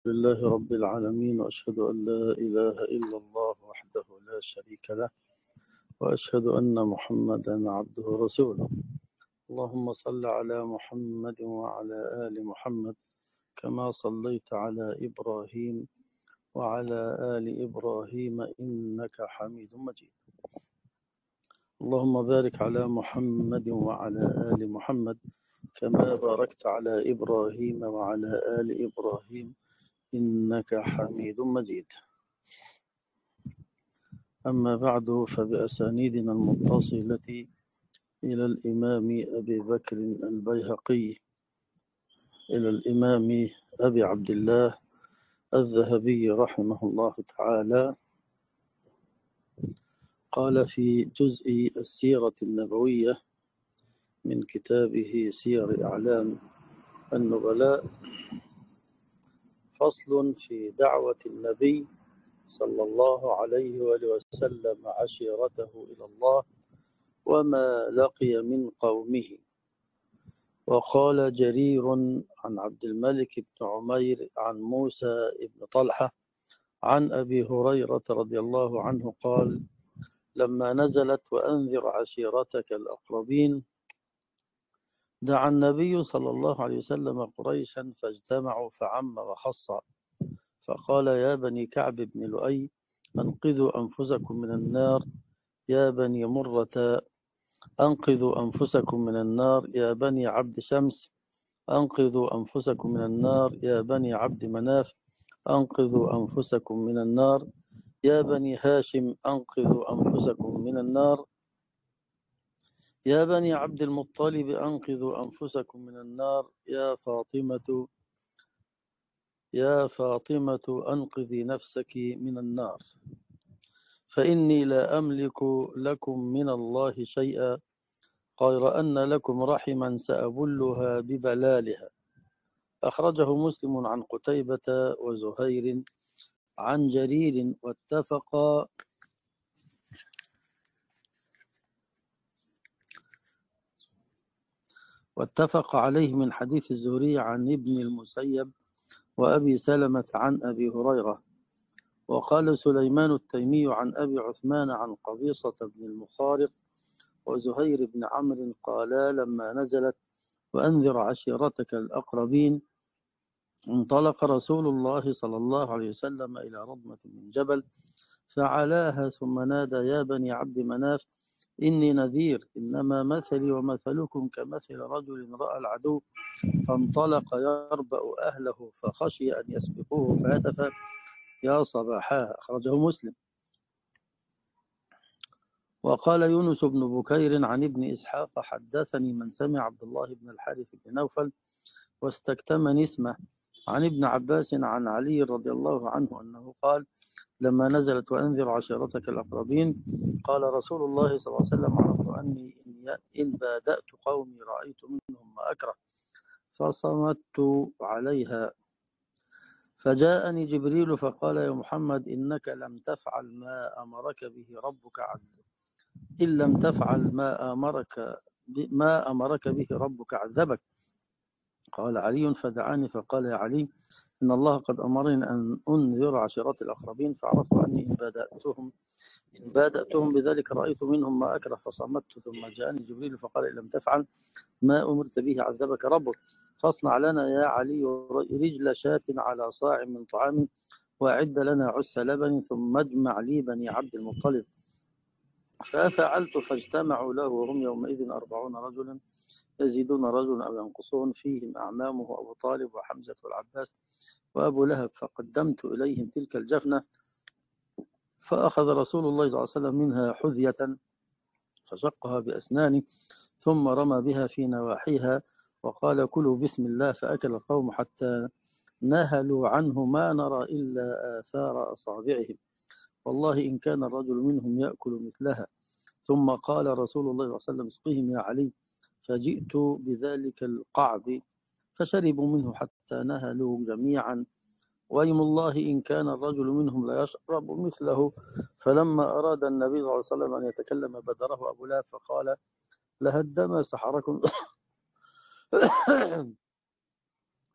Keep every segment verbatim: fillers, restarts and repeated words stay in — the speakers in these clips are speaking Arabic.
لله رب العالمين، وأشهد أن لا إله إلا الله وحده لا شريك له، وأشهد أن محمدا عبده ورسوله. اللهم صل على محمد وعلى آل محمد كما صليت على إبراهيم وعلى آل إبراهيم إنك حميد مجيد. اللهم بارك على محمد وعلى آل محمد كما باركت على إبراهيم وعلى آل إبراهيم إنك حميد مجيد. أما بعد، فبأسانيدنا المتصلة إلى الإمام أبي بكر البيهقي إلى الإمام أبي عبد الله الذهبي رحمه الله تعالى، قال في جزء السيرة النبوية من كتابه سير أعلام النبلاء: فصل في دعوة النبي صلى الله عليه وآله وسلم عشيرته إلى الله وما لقي من قومه. وقال جرير عن عبد الملك بن عمير عن موسى بن طلحة عن أبي هريرة رضي الله عنه قال: لما نزلت وأنذر عشيرتك الأقربين دعا النبي صلى الله عليه وسلم قريشا فاجتمعوا فعم وخص، فقال: يا بني كعب بن لؤي أنقذوا أنفسكم من النار، يا بني مرة أنقذوا أنفسكم من النار، يا بني عبد شمس أنقذوا أنفسكم من النار، يا بني عبد مناف أنقذوا أنفسكم من النار، يا بني هاشم أنقذوا أنفسكم من النار، يا بني عبد المطلب أنقذوا أنفسكم من النار، يا فاطمة يا فاطمة أنقذي نفسك من النار، فإني لا أملك لكم من الله شيئا غير أن لكم رحما سأبلها ببلالها. أخرجه مسلم عن قتيبة وزهير عن جرير، واتفق واتفق عليه من حديث الزهري عن ابن المسيب وأبي سلمة عن أبي هريرة. وقال سليمان التيمي عن أبي عثمان عن قبيصة بن المخارق وزهير بن عمرو قالا: لما نزلت وأنذر عشيرتك الأقربين انطلق رسول الله صلى الله عليه وسلم إلى رضمة من جبل فعلاها، ثم نادى: يا بني عبد مناف إني نذير، إنما مثلي ومثلكم كمثل رجل رأى العدو فانطلق يربأ أهله فخشي أن يسبقوه فهتف: يا صباحا. أخرجه مسلم. وقال يونس بن بكير عن ابن إسحاق: حدثني من سمع عبد الله بن الحارث بن نوفل واستكتمني اسمه عن ابن عباس عن علي رضي الله عنه أنه قال: لما نزلت وأنذر عشيرتك الأقربين قال رسول الله صلى الله عليه وسلم: عرفت أني إن بادأت قومي رأيت منهم ما أكره فصمت عليها، فجاءني جبريل فقال: يا محمد إنك لم تفعل ما أمرك به ربك عز إن لم تفعل ما أمرك ما أمرك به ربك عذبك. قال علي: فدعاني فقال: يا علي إن الله قد أمرني أن أنذر عشيرتي الأقربين، فعرفت أني إن بادأتهم إن بادأتهم بذلك رأيت منهم ما أكره فصمت، ثم جاءني جبريل فقال: إن لم تفعل ما أمرت به عذبك ربك، فاصنع لنا يا علي رجل شاة على صاع من طعام، وأعد لنا عس لبن، ثم اجمع لي بني عبد المطلب. ففعلت، فاجتمعوا له وهم يومئذ أربعون رجلا يزيدون رجلا أو ينقصون، فيهم أعمامه أبو طالب وحمزة والعباس وأبو لهب، فقدمت إليهم تلك الجفنة، فأخذ رسول الله صلى الله عليه وسلم منها حذية فشقها بأسنانه، ثم رمى بها في نواحيها وقال: كلوا بسم الله، فأكل القوم حتى نهلوا عنه ما نرى إلا آثار أصابعهم، والله إن كان الرجل منهم يأكل مثلها. ثم قال رسول الله صلى الله عليه وسلم: اسقهم يا علي، فجئت بذلك القعب فشربوا منه حتى نهلوا جميعا، وأيم الله إن كان الرجل منهم لا يشرب مثله. فلما أراد النبي صلى الله عليه وسلم أن يتكلم بدره أبو لهب فقال: لهدما سحركم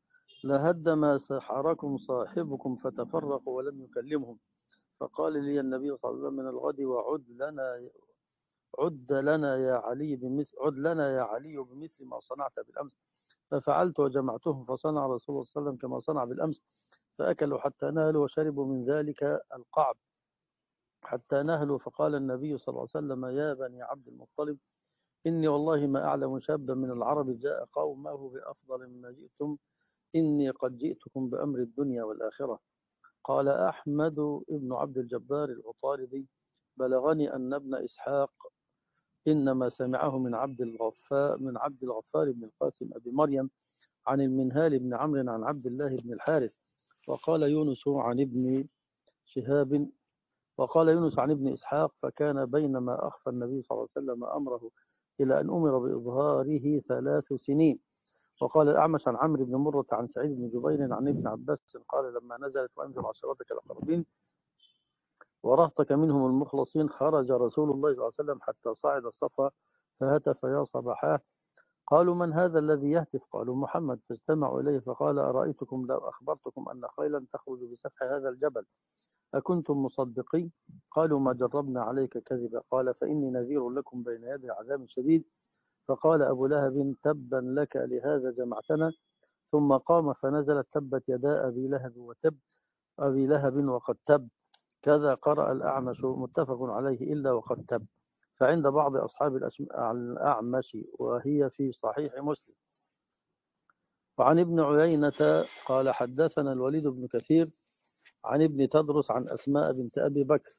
لهد ما سحركم صاحبكم فتفرقوا ولم يكلمهم. فقال لي النبي صلى الله عليه وسلم من الغد وعد لنا عد لنا يا علي بمثل عد لنا يا علي بمثل ما صنعت بالأمس. ففعلت وجمعتهم، فصنع رسول الله صلى الله عليه وسلم كما صنع بالأمس، فأكلوا حتى نهلوا وشربوا من ذلك القعب حتى نهلوا. فقال النبي صلى الله عليه وسلم يا بني عبد المطلب إني والله ما أعلم شابا من العرب جاء قومه بأفضل مما جئتم، إني قد جئتكم بأمر الدنيا والآخرة. قال أحمد ابن عبد الجبار العطاردي بلغني أن ابن إسحاق إنما سمعه من عبد الغفار من عبد الغفار بن القاسم أبي مريم عن المنهال بن عمرو عن عبد الله بن الحارث. وقال يونس عن ابن شهاب وقال يونس عن ابن إسحاق فكان بينما أخفى النبي صلى الله عليه وسلم أمره إلى أن أمر بإظهاره ثلاث سنين. وقال الأعمش عن عمرو بن مرة عن سعيد بن جبير عن ابن عباس قال لما نزلت وأنذر عشيرتك الأقربين ورهطك منهم المخلصين خرج رسول الله صلى الله عليه وسلم حتى صعد الصفا فهتف يا صباحاه. قالوا من هذا الذي يهتف؟ قالوا محمد. فاجتمعوا إليه فقال أرأيتكم لو أخبرتكم أن خيلا تخرج بسفح هذا الجبل أكنتم مصدقين؟ قالوا ما جربنا عليك كذبا. قال فإني نذير لكم بين يدي عذاب شديد. فقال أبو لهب تبا لك لهذا جمعتنا. ثم قام فنزلت تبت يدا أبي لهب وتب أبي لهب وقد تب. كذا قرأ الأعمش متفق عليه إلا وقد تب. فعند بعض أصحاب الأعمش وهي في صحيح مسلم. وعن ابن عيينة قال حدثنا الوليد بن كثير عن ابن تدرس عن أسماء بنت أبي بكر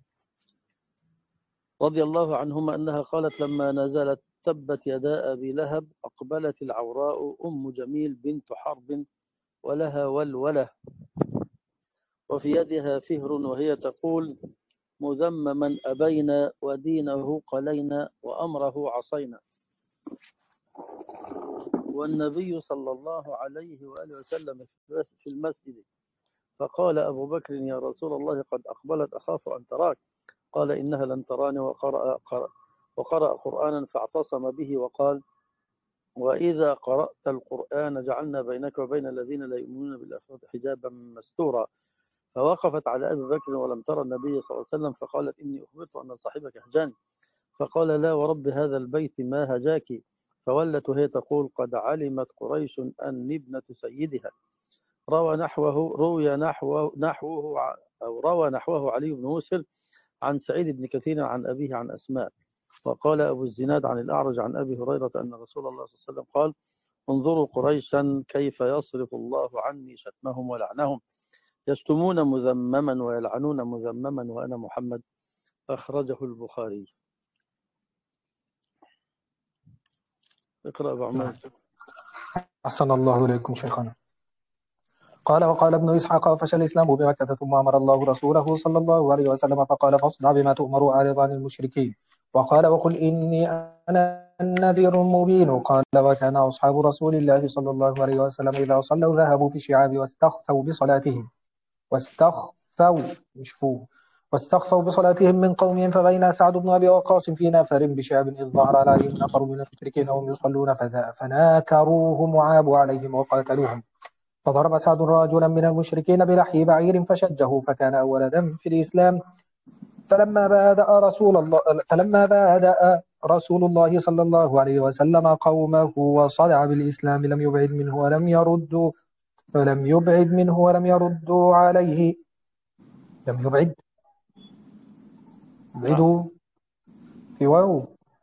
رضي الله عنهما أنها قالت لما نزلت تبت يدا أبي لهب أقبلت العوراء أم جميل بنت حرب ولها ولوله وفي يدها فهر وهي تقول مذمما أبينا ودينه قلينا وأمره عصينا. والنبي صلى الله عليه وآله وسلم في المسجد. فقال أبو بكر يا رسول الله قد أقبلت أخاف أن تراك. قال إنها لن تراني. وقرأ, قرأ وقرأ قرآنا فاعتصم به وقال وإذا قرأت القرآن جعلنا بينك وبين الذين لا يؤمنون بالآخرة حجابا مستورا. فوقفت على أبي بكر ولم ترى النبي صلى الله عليه وسلم فقالت إني أخبرت أن صاحبك هجاني. فقال لا ورب هذا البيت ما هجاك. فولت وهي تقول قد علمت قريش أني ابنة سيدها. روى نحوه روي نحوه نحوه أو روى نحوه علي بن مسهر عن سعيد بن كثير عن أبيه عن أسماء. وقال أبو الزناد عن الأعرج عن أبي هريرة أن رسول الله صلى الله عليه وسلم قال انظروا قريشا كيف يصرف الله عني شتمهم ولعنهم يشتمون مذمما ويلعنون مذمما وأنا محمد. أخرجه البخاري. اقرأ أبو عمر. أحسن الله إليكم شيخنا. قال وقال ابن إسحاق فشى الإسلام بمكة ثم أمر الله رسوله صلى الله عليه وسلم فقال فاصدع بما تؤمر وأعرض عن المشركين. وقال وقل إني أنا النذير المبين. قال وكان أصحاب رسول الله صلى الله عليه وسلم إذا صلوا ذهبوا في الشعاب واستخفوا بصلاتهم واستخفوا مشفوه واستخفوا بصلاتهم من قومهم فبين سعد بن أبي وقاص في نفر بشعب إذ ظهر عليهم نفر من المشركين وهم يصلون فناكروهم وعابوا عليهم وقاتلوهم. فضرب سعد رجلا من المشركين بلحي بعير فشجه فكان أول دم في الإسلام. فلما بادأ رسول الله فلما بادأ رسول الله صلى الله عليه وسلم قومه وصدع بالإسلام لم يبعد منه ولم يردوا فلم يبعد منه ولم يردوا عليه لم يبعد يبعدوا في واو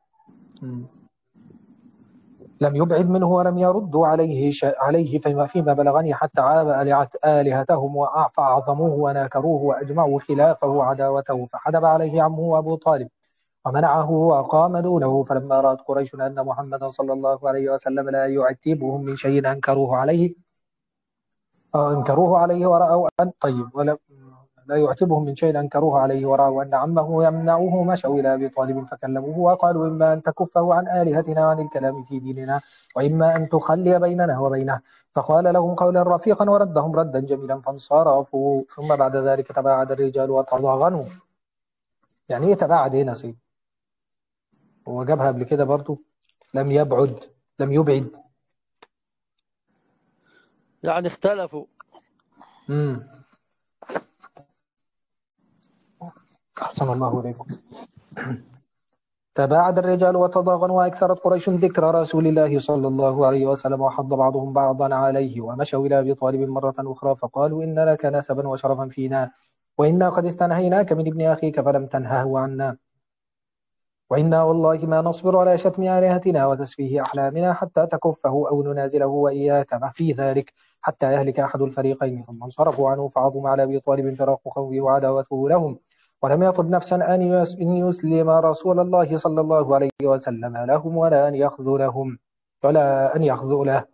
لم يبعد منه ولم يردوا عليه عليه فيما فيما بلغني حتى عاب آلهتهم فأعظموه وناكروه وأجمعوا خلافه عداوته فحدب عليه عمه أبو طالب ومنعه وقام دونه. فلما رأت قريش أن محمدا صلى الله عليه وسلم لا يعتبهم من شيء أنكروه عليه أنكروه عليه ورأوا أن طيب ولا لا يعتبهم من شيء أنكروه عليه ورأوا أن عمه يمنعه مشوا إلى أبي طالب فكلموه وقالوا إما أن تكفه عن آلهتنا وعن الكلام في ديننا وإما أن تخلي بيننا وبينه. فقال لهم قولا رفيقا وردهم ردا جميلا فانصرفوا. ثم بعد ذلك تباعد الرجال وتضاغنوا. يعني إيه تباعد هنا سيد؟ هو جابها قبل كده برضو لم يبعد لم يبعد يعني اختلفوا. امم أحسن الله إليكم. تباعد الرجال وتضاغنوا وأكثرت قريش ذكر رسول الله صلى الله عليه وسلم وحض بعضهم بعضا عليه، ومشوا إلى أبي طالب مرة أخرى فقالوا إن لك نسبا وشرفا فينا، وإنا قد استنهيناك من ابن أخيك فلم تنهه عنا، وإنا والله ما نصبر على شتم آلهتنا وتسفيه أحلامنا حتى تكفه أو ننازله وإياك ما في ذلك حتى يهلك أحد الفريقين. ثم انصرفوا عنه فعظم على أبي طالب فراق خوفه وعداوته لهم، ولم يطب نفسا أن يسلم رسول الله صلى الله عليه وسلم لهم ولا أن يخذلهم ولا أن يخذله.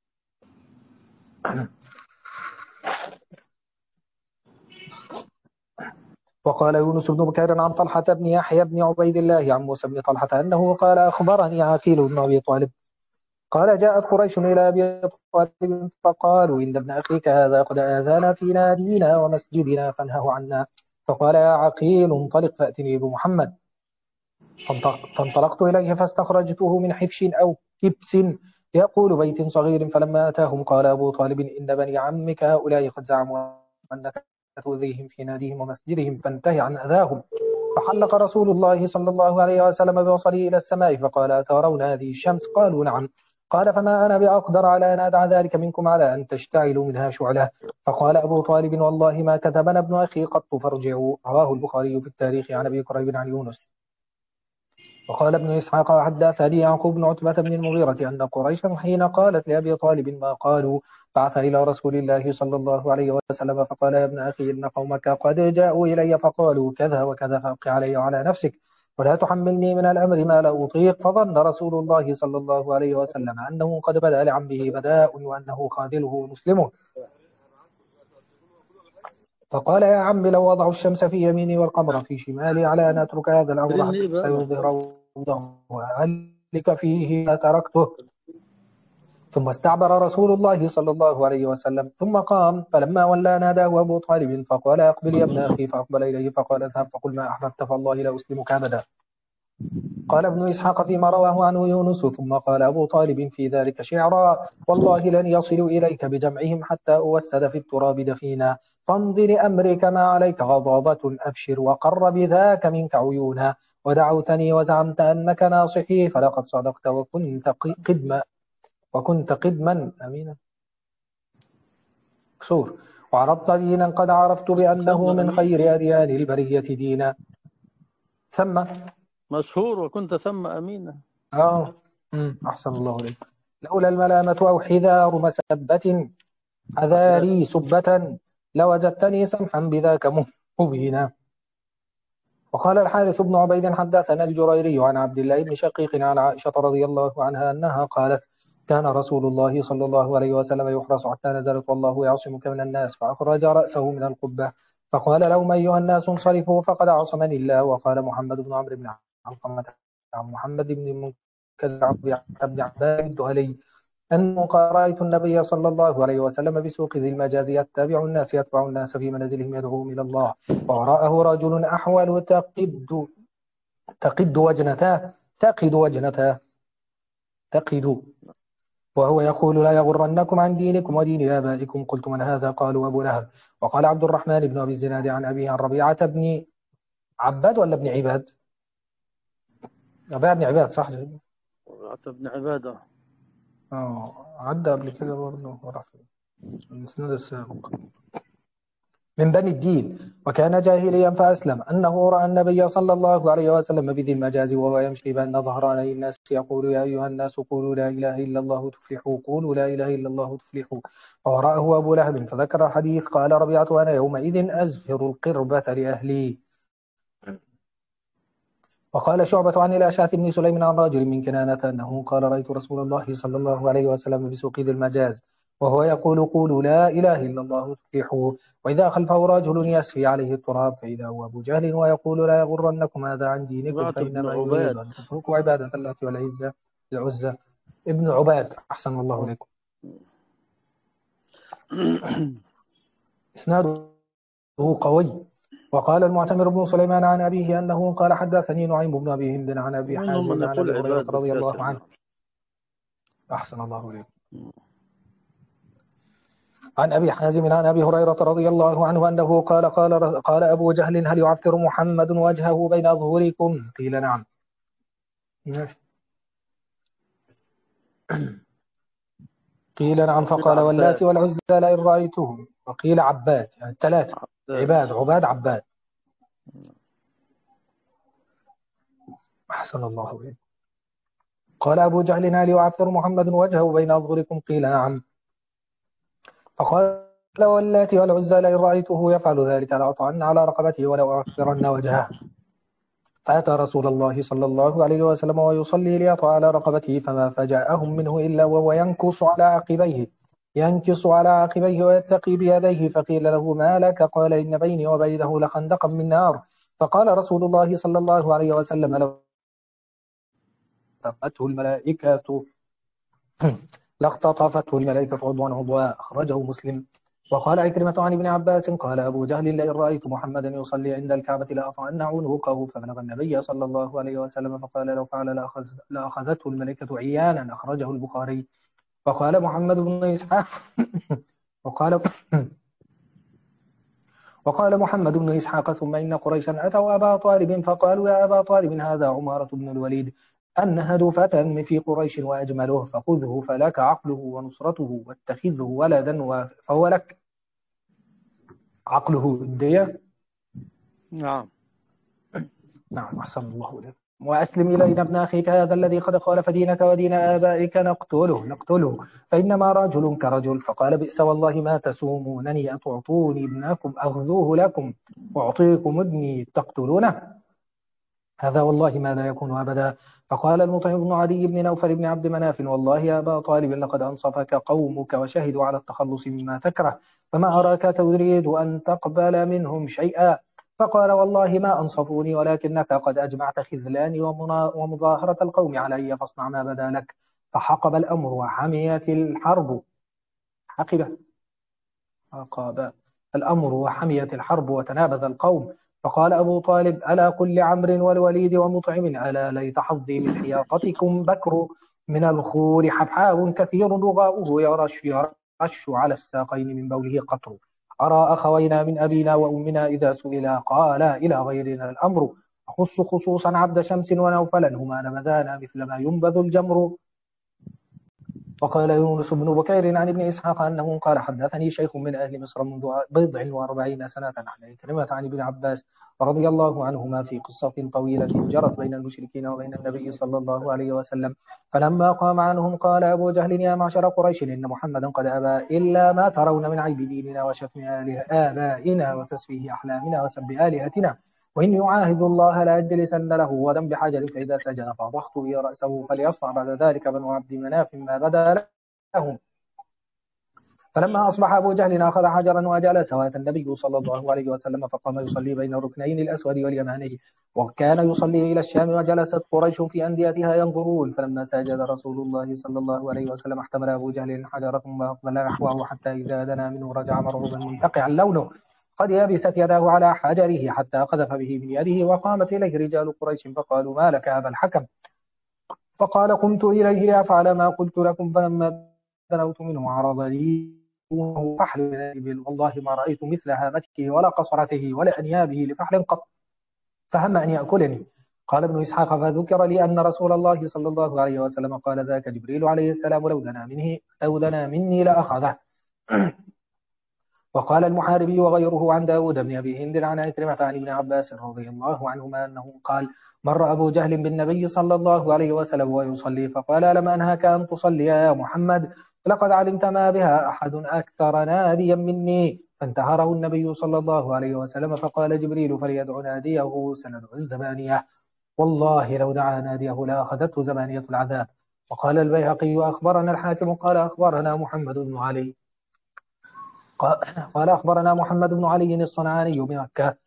وقال يونس بن بكير عن طلحة بن يحيى بن عبيد الله عن موسى بن طلحة أنه قال أخبرني عقيل بن أبي طالب قال جاءت قريش إلى أبي طالب فقالوا إن ابن أخيك هذا قد آذانا في نادينا ومسجدنا فانهه عنا، فقال يا عقيل انطلق فأتني بمحمد. فانطلقت إليه فاستخرجته من حفش أو كبس يقول بيت صغير، فلما أتاهم قال أبو طالب إن بني عمك هؤلاء قد زعموا أنك تؤذيهم في ناديهم ومسجدهم فانتهي عن أذاهم. فحلق رسول الله صلى الله عليه وسلم ببصره إلى السماء فقال أترون هذه الشمس؟ قالوا نعم. قال فما أنا بأقدر على أن أدع ذلك منكم على أن تشتعلوا منها شعلة. فقال أبو طالب والله ما كتبنا ابن أخي قط فارجعوا. رواه البخاري في التاريخ عن أبي كريب عن يونس. وقال ابن إسحاق حدثني يعقوب بن عتبة بن المغيرة أن قريشا حين قالت لأبي طالب ما قالوا بعث إلى رسول الله صلى الله عليه وسلم فقال يا ابن أخي إن قومك قد جاءوا إلي فقالوا كذا وكذا فأبق علي وعلى نفسك ولا تحملني من الأمر ما لا أطيق. فظن رسول الله صلى الله عليه وسلم أنه قد بدأ لعمه بداء وأنه خاذله مسلمه، فقال يا عم لو وضعوا الشمس في يميني والقمر في شمالي على أن أترك هذا الأمر حتى يظهر وأهلك فيه ما تركته. ثم استعبر رسول الله صلى الله عليه وسلم ثم قام، فلما ولى ناداه أبو طالب فقال أقبل يا ابن أخي، فأقبل إليه فقال اذهب فقل ما أحببت فالله لا أسلمك أبدا. قال ابن إسحاق فيما رواه عنه يونس ثم قال أبو طالب في ذلك شعرا والله لن يصلوا إليك بجمعهم حتى أوسد في التراب دفينا، فامض لأمرك ما عليك غضاضة أبشر وقر بذاك منك عيونا، ودعوتني وزعمت أنك ناصحي فلقد صدقت وكنت قدما وكنت قدما أمينا كسور، وعرضت دينا قد عرفت بأنه من خير أديان البرية دينا. ثم مشهور وكنت ثم أمينا. آه أحسن الله عليك. لولا الملامة أو حذار مسبة حذاري سبة لوجدتني سمحا بذاك مبينا. وقال الحارث بن عبيد حدثنا الجريري عن عبد الله بن شقيق عن عائشة رضي الله عنها أنها قالت كان رسول الله صلى الله عليه وسلم يحرس حتى نزلت والله يعصمك من الناس، فأخرج رأسه من القبة فقال لهم أيها الناس انصرفوا فقد عصمني الله. وقال محمد بن عمرو بن علقمة عن محمد بن منكدر بن عباد الدهلي أنه قال رأيت النبي صلى الله عليه وسلم بسوق ذي المجاز يتبع الناس يتبع الناس في منازلهم يدعوهم إلى الله، ووراءه رجل أحول تقد تقد وجنته تقد وجنته تقد وهو يقول لا يغرنكم عن دينكم ودين آبائكم. قلت من هذا؟ قالوا أبو لهب. وقال عبد الرحمن بن أبي الزناد عن أبيه عن ربيعة بن عباد ولا ابن عباد؟ ربيعة بن عباد صح؟ ربيعة بن عبادة اه عدى قبل كده برضه ورفع الإسناد السابق من بني الدين وكان جاهليا فأسلم أنه رأى النبي صلى الله عليه وسلم بذي المجاز وهو يمشي بين ظهراني الناس يقول يا أيها الناس قولوا لا إله إلا الله تفلحوا قولوا لا إله إلا الله تفلحوا. ووراءه أبو لهب فذكر الحديث قال ربيعة أنا يومئذ أزفر القربة لأهلي. وقال شعبة عن الأشعث بن سليم عن رجل من كنانة أنه قال رأيت رسول الله صلى الله عليه وسلم بسوق ذي المجاز وهو يقول قولوا لا إله إلا الله تفلحوا، وإذا خلفه رجل يسفي عليه التراب فإذا هو أبو جهل ويقول لا يغرنكم هذا عن دينكم فإنما يريد أن تتركوا عبادة الله والعزة العزة. ابن عباد أحسن الله إليكم. إسناده قوي. وقال المعتمر بن سليمان عن أبيه أنه قال حدثني نعيم بن أبي هند عن أبي حازم عن أبي هريرة رضي الله عنه. أحسن الله إليكم. عن أبي حازم عن أبي هريرة رضي الله عنه أنه قال قال قال أبو جهل هل يعفر محمد وجهه بين أظهركم؟ قيل نعم. قيل نعم. فقال واللات عباد والعزى لئن رأيتهم. وقيل عباد، يعني الثلاثة عباد عباد عباد عباد. أحسن الله إليك. قال أبو جهل هل يعفر محمد وجهه بين أظهركم؟ قيل نعم. فقال واللات والعزى لئن رأيته يفعل ذلك لأطعن على رقبته ولو أعفرن وجهه. فأتى رسول الله صلى الله عليه وسلم ويصلي ليطأ على رقبته فما فجاءهم منه إلا وهو ينكص على عقبيه ينكص على عقبيه ويتقي بيديه. فقيل له ما لك؟ قال إن بيني وبينه لخندقا من نار. فقال رسول الله صلى الله عليه وسلم لو اقتطفته الملائكة لاقتطفته الملائكة عضوا عضوا. أخرجه مسلم. وقال عكرمة عن ابن عباس قال أبو جهل لئن رأيت محمدا يصلي عند الكعبة لأطعن عنقه. فبلغ النبي صلى الله عليه وسلم فقال لو فعل لأخذ لأخذته الملائكة عيانا. أخرجه البخاري. وقال محمد بن إسحاق وقال وقال محمد بن إسحاق ثم إن قريشا أتوا أبا طالب فقالوا يا أبا طالب هذا عمارة بن الوليد أنهد فتى في قريش وأجمله فخذه فلك عقله ونصرته واتخذه ولدا فهو لك. عقله الدية. نعم. نعم أحسن الله إليك. وأسلم إلينا ابن أخيك هذا الذي قد خالف دينك ودين آبائك نقتله نقتله فإنما رجل كرجل. فقال بئس والله ما تسومونني أتعطوني ابنكم أخذوه لكم أعطيكم ابني تقتلونه هذا والله ما لا يكون أبدا. فقال المطعم بن عدي بن نوفل بن عبد مناف والله يا أبا طالب لقد أنصفك قومك وشهدوا على التخلص مما تكره فما أراك تريد أن تقبل منهم شيئا. فقال والله ما أنصفوني ولكنك قد أجمعت خذلاني ومظاهرة القوم علي فاصنع ما بدا لك. فحقب الأمر وحميت الحرب حقب حقب الأمر وحميت الحرب وتنابذ القوم. فقال أبو طالب ألا قل لعمرو والوليد ومطعم ألا ليت حظي من حياطتكم بكر من الخور حبحاء كثير رغاؤه يرش يرش على الساقين من بوله قطر أرى أخوينا من أبينا وأمنا إذا سئلا قالا إلى غيرنا الأمر أخص خصوصا عبد شمس ونوفلا هما نبذانا مثل ما ينبذ الجمر. وقال يونس بن بكير عن ابن إسحاق أنه قال حدثني شيخ من أهل مصر منذ بضع وأربعين سنة عن كلمة عن ابن عباس رضي الله عنهما في قصة طويلة جرت بين المشركين وبين النبي صلى الله عليه وسلم. فلما قام عنهم قال أبو جهل يا معشر قريش إن محمدا قد أبى إلا ما ترون من عيب ديننا وشتم آبائنا وتسفيه أحلامنا وسب آلهتنا وإني أعاهد الله لا أجلسن له غدا بحجر فإذا سجن فضخت بي رأسه فليصنع بعد ذلك بنو عبد مناف ما بدا لهم. فلما أصبح أبو جهل أخذ حجرا وجلس وأتى النبي صلى الله عليه وسلم فقام يصلي بين الركنين الأسود واليماني وكان يصلي إلى الشام وجلست قريش في أنديتها ينظرون. فلما سجد رسول الله صلى الله عليه وسلم احتمل أبو جهل حجرة ثم أقبل نحوه حتى إذا دنا منه رجع مرعوبا منتقعا لونه قد يبست يداه على حجره حتى قذف به من يده. وقامت إليه رجال قريش فقالوا ما لك أبا الحكم؟ فقال قمت إليه لأفعل ما قلت لكم فلما دنوت منه عرض لي فحل من الإبل والله ما رأيت مثل هامته ولا قصرته ولا أنيابه لفحل قط فهم أن يأكلني. قال ابن إسحاق فذكر لي أن رسول الله صلى الله عليه وسلم قال ذاك جبريل عليه السلام لو دنا منه لو دنا مني لأخذه. وقال المحاربي وغيره عن داود بن أبي هند عن عكرمة عن ابن عباس رضي الله عنهما أنه قال مر أبو جهل بالنبي صلى الله عليه وسلم ويصلي فقال لم أنهك أن تصلي يا محمد لقد علمت ما بها أحد أكثر ناديا مني. فانتهره النبي صلى الله عليه وسلم فقال جبريل فليدع ناديه سندع الزبانية والله لو دعا ناديه لأخذته زبانية العذاب. وقال البيهقي أخبرنا الحاكم قال أخبرنا محمد بن علي قال أخبرنا محمد بن علي الصنعاني بمكة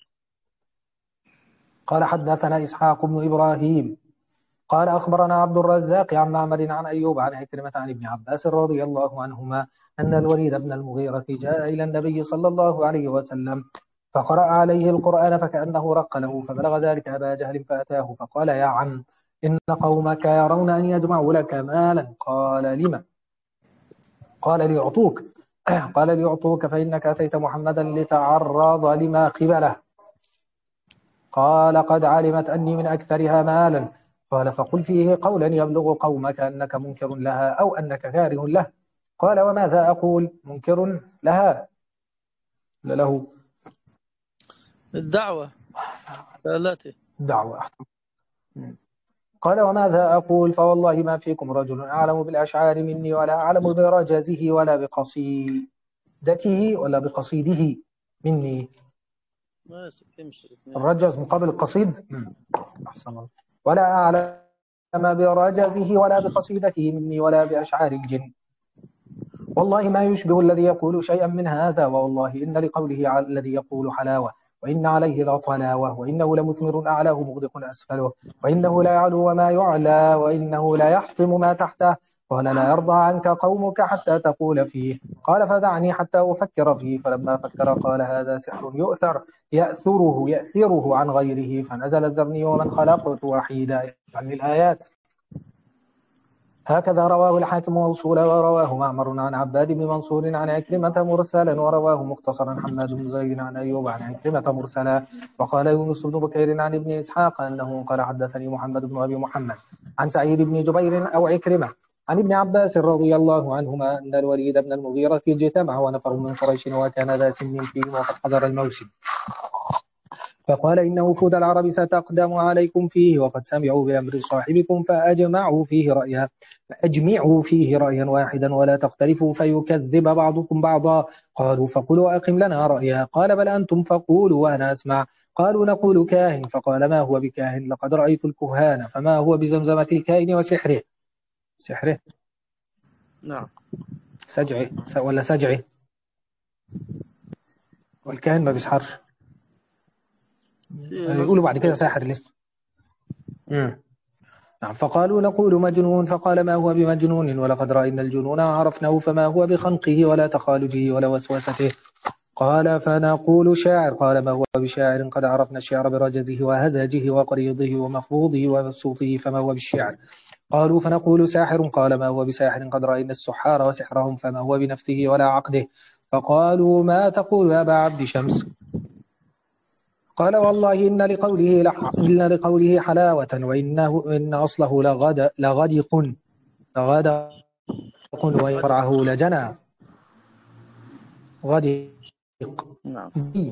قال حدثنا إسحاق بن إبراهيم قال أخبرنا عبد الرزاق عن معمر عن أيوب عن عكرمة عن ابن عباس رضي الله عنهما أن الوليد بن المغيرة جاء إلى النبي صلى الله عليه وسلم فقرأ عليه القرآن فكأنه رق له فبلغ ذلك أبا جهل فأتاه فقال يا عم إن قومك يرون أن يجمعوا لك مالا. قال لما؟ قال ليعطوك قال ليعطوك فإنك أتيت محمدا لتعرض لما قبله. قال قد علمت أني من أكثرها مالا. قال فقل فيه قولا يبلغ قومك أنك منكر لها أو أنك كاره له. قال وماذا أقول؟ منكر لها له الدعوة ثلاثة دعوة. قال وماذا أقول؟ فوالله ما فيكم رجل أعلم بالأشعار مني ولا أعلم برجزه ولا بقصيدته ولا بقصيده مني. ماشي امشي اثنين. الرجز مقابل القصيد. أحسن الله. ولا أعلم برجزه ولا بقصيدته مني ولا بأشعار الجن. والله ما يشبه الذي يقول شيئا من هذا، والله إن لقوله الذي يقول حلاوة، وإن عليه لطلاوة، وإنه لمثمر أعلاه مغدق أسفله، وإنه لا يعلو وما يعلى، وإنه لا يحطم ما تحته. قال لا يرضى عنك قومك حتى تقول فيه. قال فدعني حتى أفكر فيه. فلما فكر قال هذا سحر يؤثر يأثره يأثره عن غيره. فنزل الذرني ومن خلقت وحيدا عن الآيات. هكذا رواه الحاكم موصولا، ورواه معمر عن عباد بن منصور عن عكرمة مرسلا، ورواه مختصرا حماد بن زيد عن أيوب عن عكرمة مرسلا. وقال يونس بن بكير عن ابن إسحاق أنه قال حدثني محمد بن أبي محمد عن سعيد بن جبير أو عكرمة عن ابن عباس رضي الله عنهما أن الوليد بن المغيرة اجتمع ونفر من قريش وكان ذا سن فيهم وقد حضر الموسم، فقال إن وفود العرب ستقدم عليكم فيه وقد سمعوا بأمر صاحبكم فأجمعوا فيه رأيا فأجمعوا فيه رأيا واحدا ولا تختلفوا فيكذب بعضكم بعضا. قالوا فقولوا أقم لنا رأيا. قال بل أنتم فقولوا وأنا أسمع. قالوا نقول كاهن. فقال ما هو بكاهن؟ لقد رأيت الكهان. فما هو بزمزمة الكاهن وسحره؟ سحره نعم سجعه ولا سجعه؟ والكاهن ما بيسحرش، يقولوا بعد كده ساحر لسه. نعم. فقالوا نقول مجنون. فقال ما هو بمجنون؟ ولقد رأينا الجنون عرفناه فما هو بخنقه ولا تخالجه ولا وسوسته. قال فنقول شاعر. قال ما هو بشاعر؟ قد عرفنا الشعر برجزه وهزاجه وقريضه ومخفوضه ومبسوطه فما هو بالشعر. قالوا فنقول ساحر. قال ما هو بساحر؟ قد رأينا السحار وسحرهم فما هو بنفسه ولا عقده. فقالوا ما تقول يا أبا عبد شمس؟ قال والله إن لقوله, لح... إن لقوله حلاوة وإنه إن أصله لغد... لغدق لغدق وفرعه لجنى غدق. نعم.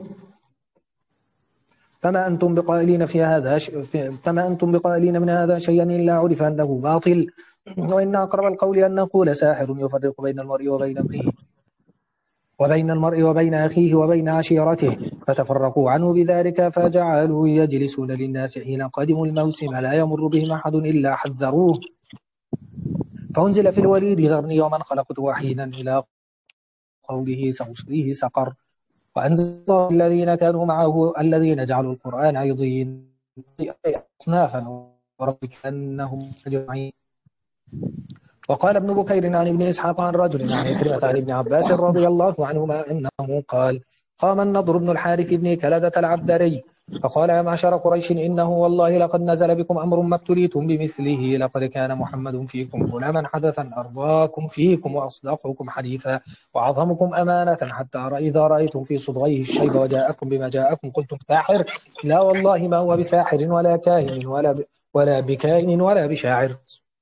فما أنتم بقائلين في هذا ش... فما أنتم بقائلين من هذا شيئا إلا عرف أنه باطل. وإن أقرب القول أن نقول ساحر يفرق بين المرء وبين أخيه وبين المرء وبين أخيه وبين عشيرته، فتفرقوا عنه بذلك فجعلوا يجلسون للناس حين قدموا الموسم لا يمر بهم أحد إلا حذروه. فأنزل في الوليد ذرني ومن خلقت وحيدا إلى قوله سأصليه سقر. وأنزل الذين كانوا معه الذين جعلوا القرآن عظيم أصنافا وربك أنهم أجمعين. وقال ابن بكير عن ابن إسحاق عن رجل عن عكرمة عن ابن عباس رضي الله عنهما أنه قال قام النضر بن الحارث بن كلدة العبدري فقال يا معشر قريش إنه والله لقد نزل بكم أمر ما ابتليتم بمثله. لقد كان محمد فيكم غلاما حدثا أرضاكم فيكم وأصدقكم حديثا وأعظمكم أمانة، حتى إذا رأيتم في صدغيه الشيب وجاءكم بما جاءكم قلتم ساحر. لا والله ما هو بساحر ولا كاهن ولا ب... ولا بكاهن ولا بشاعر.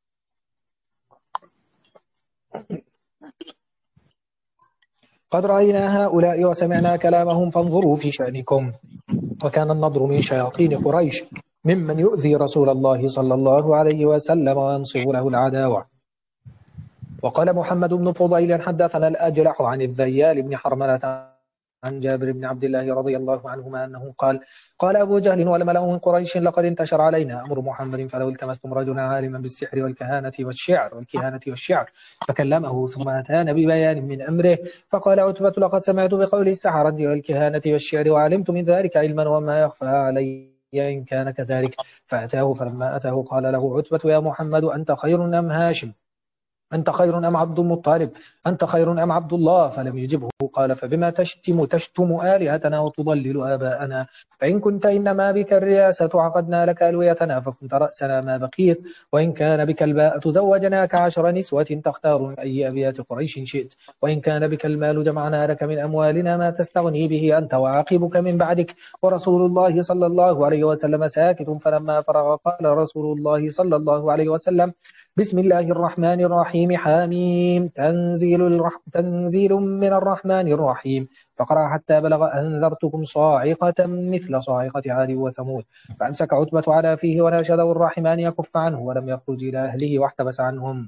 قد رأينا هؤلاء وسمعنا كلامهم فانظروا في شأنكم. وكان النضر من شياطين قريش ممن يؤذي رسول الله صلى الله عليه وسلم وينصب له العداوة. وقال محمد بن فضيل حدثنا الأجلح عن الذيال بن حرملة عن جابر بن عبد الله رضي الله عنهما أنه قال قال أبو جهل والملأ من قريش لقد انتشر علينا أمر محمد فلو التمستم رجلا عالما بالسحر والكهانة والشعر والكهانة والشعر فكلمه ثم أتانا ببيان من أمره. فقال عتبة لقد سمعت بقول السحرة والكهانة والشعر وعلمت من ذلك علما وما يخفى علي إن كان كذلك. فأتاه فلما أتاه قال له عتبة يا محمد أنت خير أم هاشم أنت خير أم عبد المطلب؟ أنت خير أم عبد الله؟ فلم يجبه. قال فبما تشتم تشتم آلهتنا وتضلل آباءنا؟ فإن كنت إنما بك الرياسة عقدنا لك ألويتنا فكنت رأسنا ما بقيت، وإن كان بك الباءة زوجناك عشر نسوة تختار من أي أبيات قريش شئت، وإن كان بك المال جمعنا لك من أموالنا ما تستغني به أنت وعاقبك من بعدك. ورسول الله صلى الله عليه وسلم ساكت. فلما فرغ قال رسول الله صلى الله عليه وسلم بسم الله الرحمن الرحيم حاميم تنزيل, الرح... تنزيل من الرحمن الرحيم. فقرأ حتى بلغ أنذرتكم صاعقة مثل صاعقة عاد وثمود. فأمسك عتبة على فيه وناشده الرحمن يكف عنه، ولم يخرج إلى أهله واحتبس عنهم.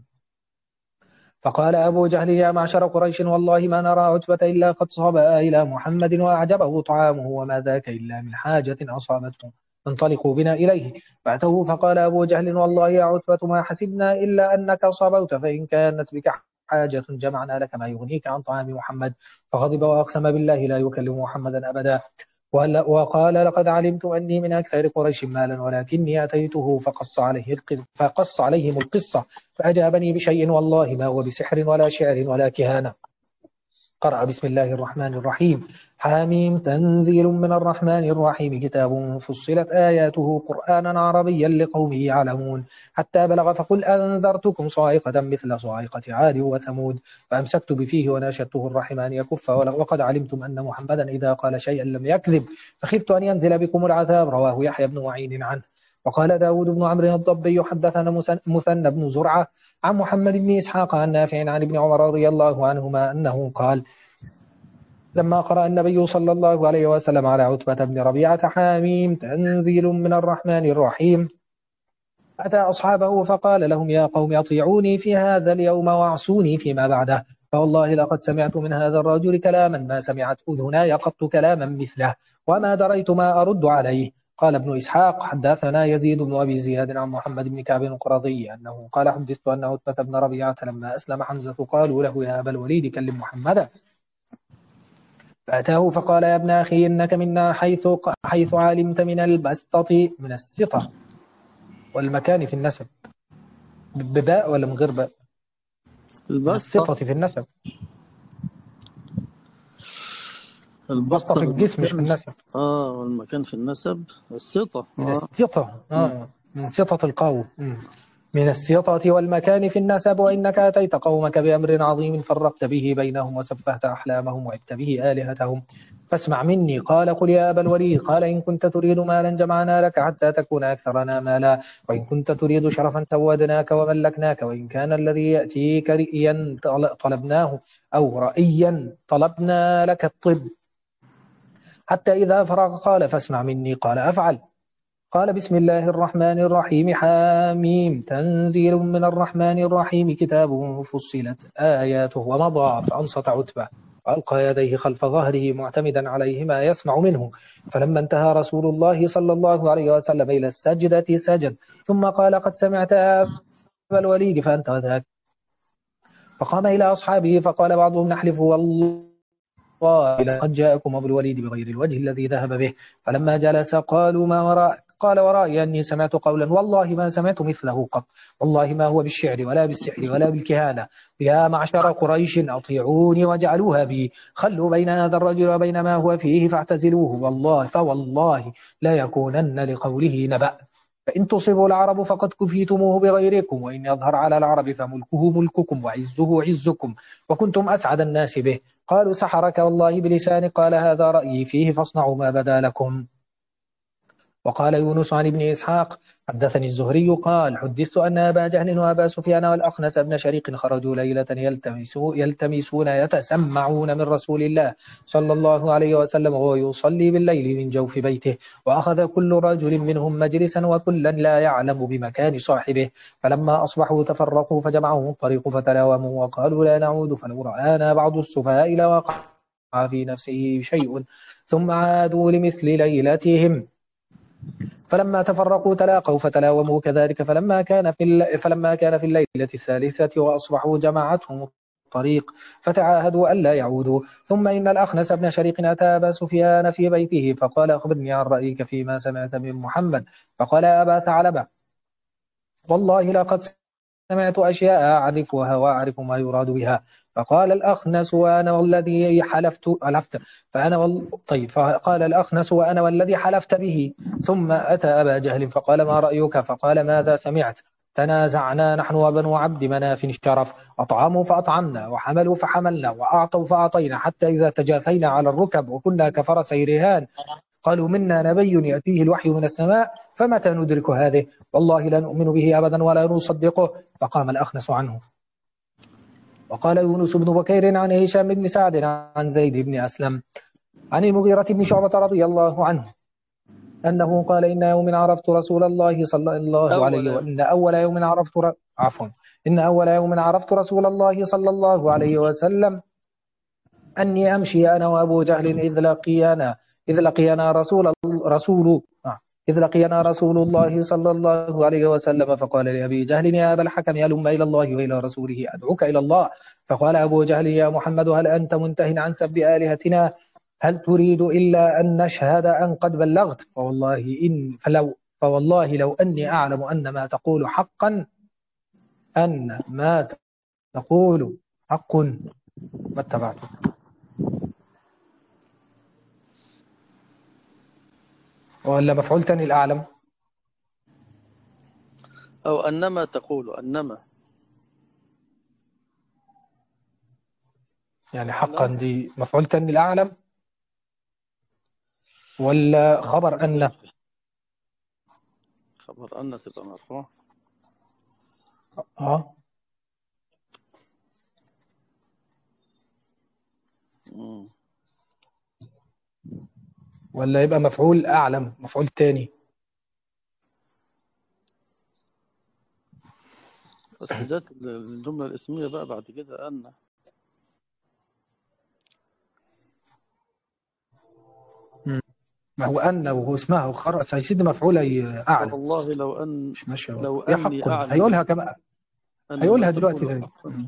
فقال أبو جهل يا معشر قريش والله ما نرى عتبة إلا قد صبا إلى محمد وأعجبه طعامه وما ذاك إلا من حاجة أصابته، انطلقوا بنا إليه. فأتوه فقال أبو جهل والله يا عتبة ما حسبنا إلا أنك صبوت، فإن كانت بك حاجة جمعنا لك ما يغنيك عن طعام محمد. فغضب وأقسم بالله لا يكلم محمدا أبدا. وقال لقد علمت أني من أكثر قريش مالا ولكني أتيته فقص عليه القصة فقص عليهم القصة فأجابني بشيء والله ما هو بسحر ولا شعر ولا كهانة. قرأ بسم الله الرحمن الرحيم حاميم تنزيل من الرحمن الرحيم كتاب فصلت آياته قرآنا عربيا لقوم يعلمون حتى بلغ فقل أنذرتكم صاعقة مثل صاعقة عاد وثمود. فأمسكت بفيه وناشدته الرحمن يكف، وقد علمتم أن محمدا إذا قال شيئا لم يكذب، فخفت أن ينزل بكم العذاب. رواه يحيى بن معين عنه. وقال داود بن عمرو الضبي حدثنا مثنى بن زرعة عن محمد بن إسحاق عن نافع عن ابن عمر رضي الله عنهما أنه قال لما قرأ النبي صلى الله عليه وسلم على عتبة بن ربيعة حاميم تنزيل من الرحمن الرحيم أتى أصحابه فقال لهم يا قوم أطيعوني في هذا اليوم واعصوني فيما بعده، فوالله لقد سمعت من هذا الرجل كلاما ما سمعت أذناي قط كلاما مثله وما دريت ما أرد عليه. قال ابن إسحاق حدثنا يزيد بن أبي زياد عن محمد بن كعب القرظي أنه قال حدثت أن عتبة بن ربيعة لما أسلم حمزة قالوا له يا أبا الوليد كلم محمدا، فأتاه فقال يا ابن أخي إنك منا حيث حيث علمت من البسطة من السطة والمكان في النسب، بباء ولا من غير باء؟ السطة في النسب، البسطة في الجسم مش في النسب. اه والمكان في النسب السطة من السطة اه من سطة القوم من السطة والمكان في النسب. وإنك أتيت قومك بأمر عظيم فرقت به بينهم وسفهت أحلامهم وعبت به آلهتهم، فاسمع مني. قال قل يا أبا الوليد قال إن كنت تريد مالا جمعنا لك حتى تكون أكثرنا مالا، وإن كنت تريد شرفا سودناك وملكناك، وإن كان الذي يأتيك رئيا طلبناه أو رأيا طلبنا لك الطب. حتى إذا فرغ قال فاسمع مني. قال أفعل. قال بسم الله الرحمن الرحيم حاميم تنزيل من الرحمن الرحيم كتاب فصلت آياته. ومضى فأنصت عتبة وألقى يديه خلف ظهره معتمدا عليهما يسمع منه. فلما انتهى رسول الله صلى الله عليه وسلم إلى السجدة سجد ثم قال قد سمعت أبا الوليد فأنت ذاك. فقام إلى أصحابه فقال بعضهم نحلف والله قد جاءكم أبو الوليد بغير الوجه الذي ذهب به. فلما جلس قالوا ما وراء قال ورائي أني سمعت قولا والله ما سمعت مثله قط، والله ما هو بالشعر ولا بالسحر ولا بالكهانة. يا معشر قريش أطيعوني واجعلوها بي، خلوا بين هذا الرجل وبين ما هو فيه فاعتزلوه، والله فوالله لا يكونن لقوله نبأ، فإن تصبوا العرب فقد كفيتموه بغيركم، وإن يظهر على العرب فملكه ملككم وعزه عزكم وكنتم أسعد الناس به. قالوا سحرك والله بلسان. قال هذا رأيي فيه فاصنعوا ما بدا لكم. وقال يونس عن ابن إسحاق حدثني الزهري قال حدثت أن أبا جهل وأبا سفيان والأخنس بن شريق خرجوا ليلة يلتمسون, يلتمسون يتسمعون من رسول الله صلى الله عليه وسلم وهو يصلي بالليل من جوف بيته، وأخذ كل رجل منهم مجلسا وكلا لا يعلم بمكان صاحبه. فلما أصبحوا تفرقوا فجمعهم الطريق فتلاوموا وقالوا لا نعود، فلو رآنا بعض السفهاء لوقع في نفسه شيء ثم عادوا لمثل ليلتهم. فلما تفرقوا تلاقوا فتلاوموا كذلك. فلما كان في فلما كان في الليلة الثالثة وأصبحوا جمعتهم الطريق فتعاهدوا ألا يعودوا. ثم إن الأخنس بن شريق أتى أبا سفيان في بيته فقال أخبرني عن رأيك فيما سمعت من محمد. فقال أبا ثعلبة والله لقد سمعت أشياء أعرفها وأعرف ما يراد بها. فقال الأخنس وأنا والذي حلفت حلفت فأنا وال... طيب فقال الأخنس وأنا والذي حلفت به. ثم أتى أبا جهل فقال ما رأيك؟ فقال ماذا سمعت؟ تنازعنا نحن وبنو عبد مناف الشرف، أطعموا فأطعمنا وحملوا فحملنا وأعطوا فأعطينا حتى إذا تجاثينا على الركب وكنا كفرسي رهان قالوا منا نبي يأتيه الوحي من السماء فمتى ندرك هذه؟ والله لا نؤمن به أبدا ولا نصدقه. فقام الأخنس عنه. وقال يونس بن بكير عن هشام بن سعد عن زيد بن أسلم عن المغيرة بن شعبة رضي الله عنه أنه قال إن يوم عرفت رسول الله صلى الله عليه وإن أول يوم عرفت ر... عفوا إن أول يوم عرفت رسول الله صلى الله عليه وسلم أني أمشي أنا وأبو جهل إذ لقينا إذ لقينا رسول رسول إذ لقينا رسول الله صلى الله عليه وسلم فقال لأبي جهل يا أبا الحكم هلم إلى الله وإلى رسوله أدعوك إلى الله. فقال أبو جهل يا محمد هل أنت منته عن سب آلهتنا؟ هل تريد إلا أن نشهد أن قد بلغت؟ فوالله إن فلو فوالله لو أني أعلم أن ما تقول حقا أن ما تقول حق ما اتبعته. ولا مفعول تاني الأعلم أو أنما تقول أنما يعني حقا دي مفعول تاني الأعلم ولا خبر أن؟ خبر أن تبقى مرفوع. اه ولا يبقى مفعول أعلم مفعول تاني؟ بس جت الجملة الاسمية بقى بعد كده أن ما هو أن وهو اسمها وخرس هيسد مفعول أعلم. والله لو أن مش ماشي لو أني أني أعلم هيقولها كمان هيقولها دلوقتي.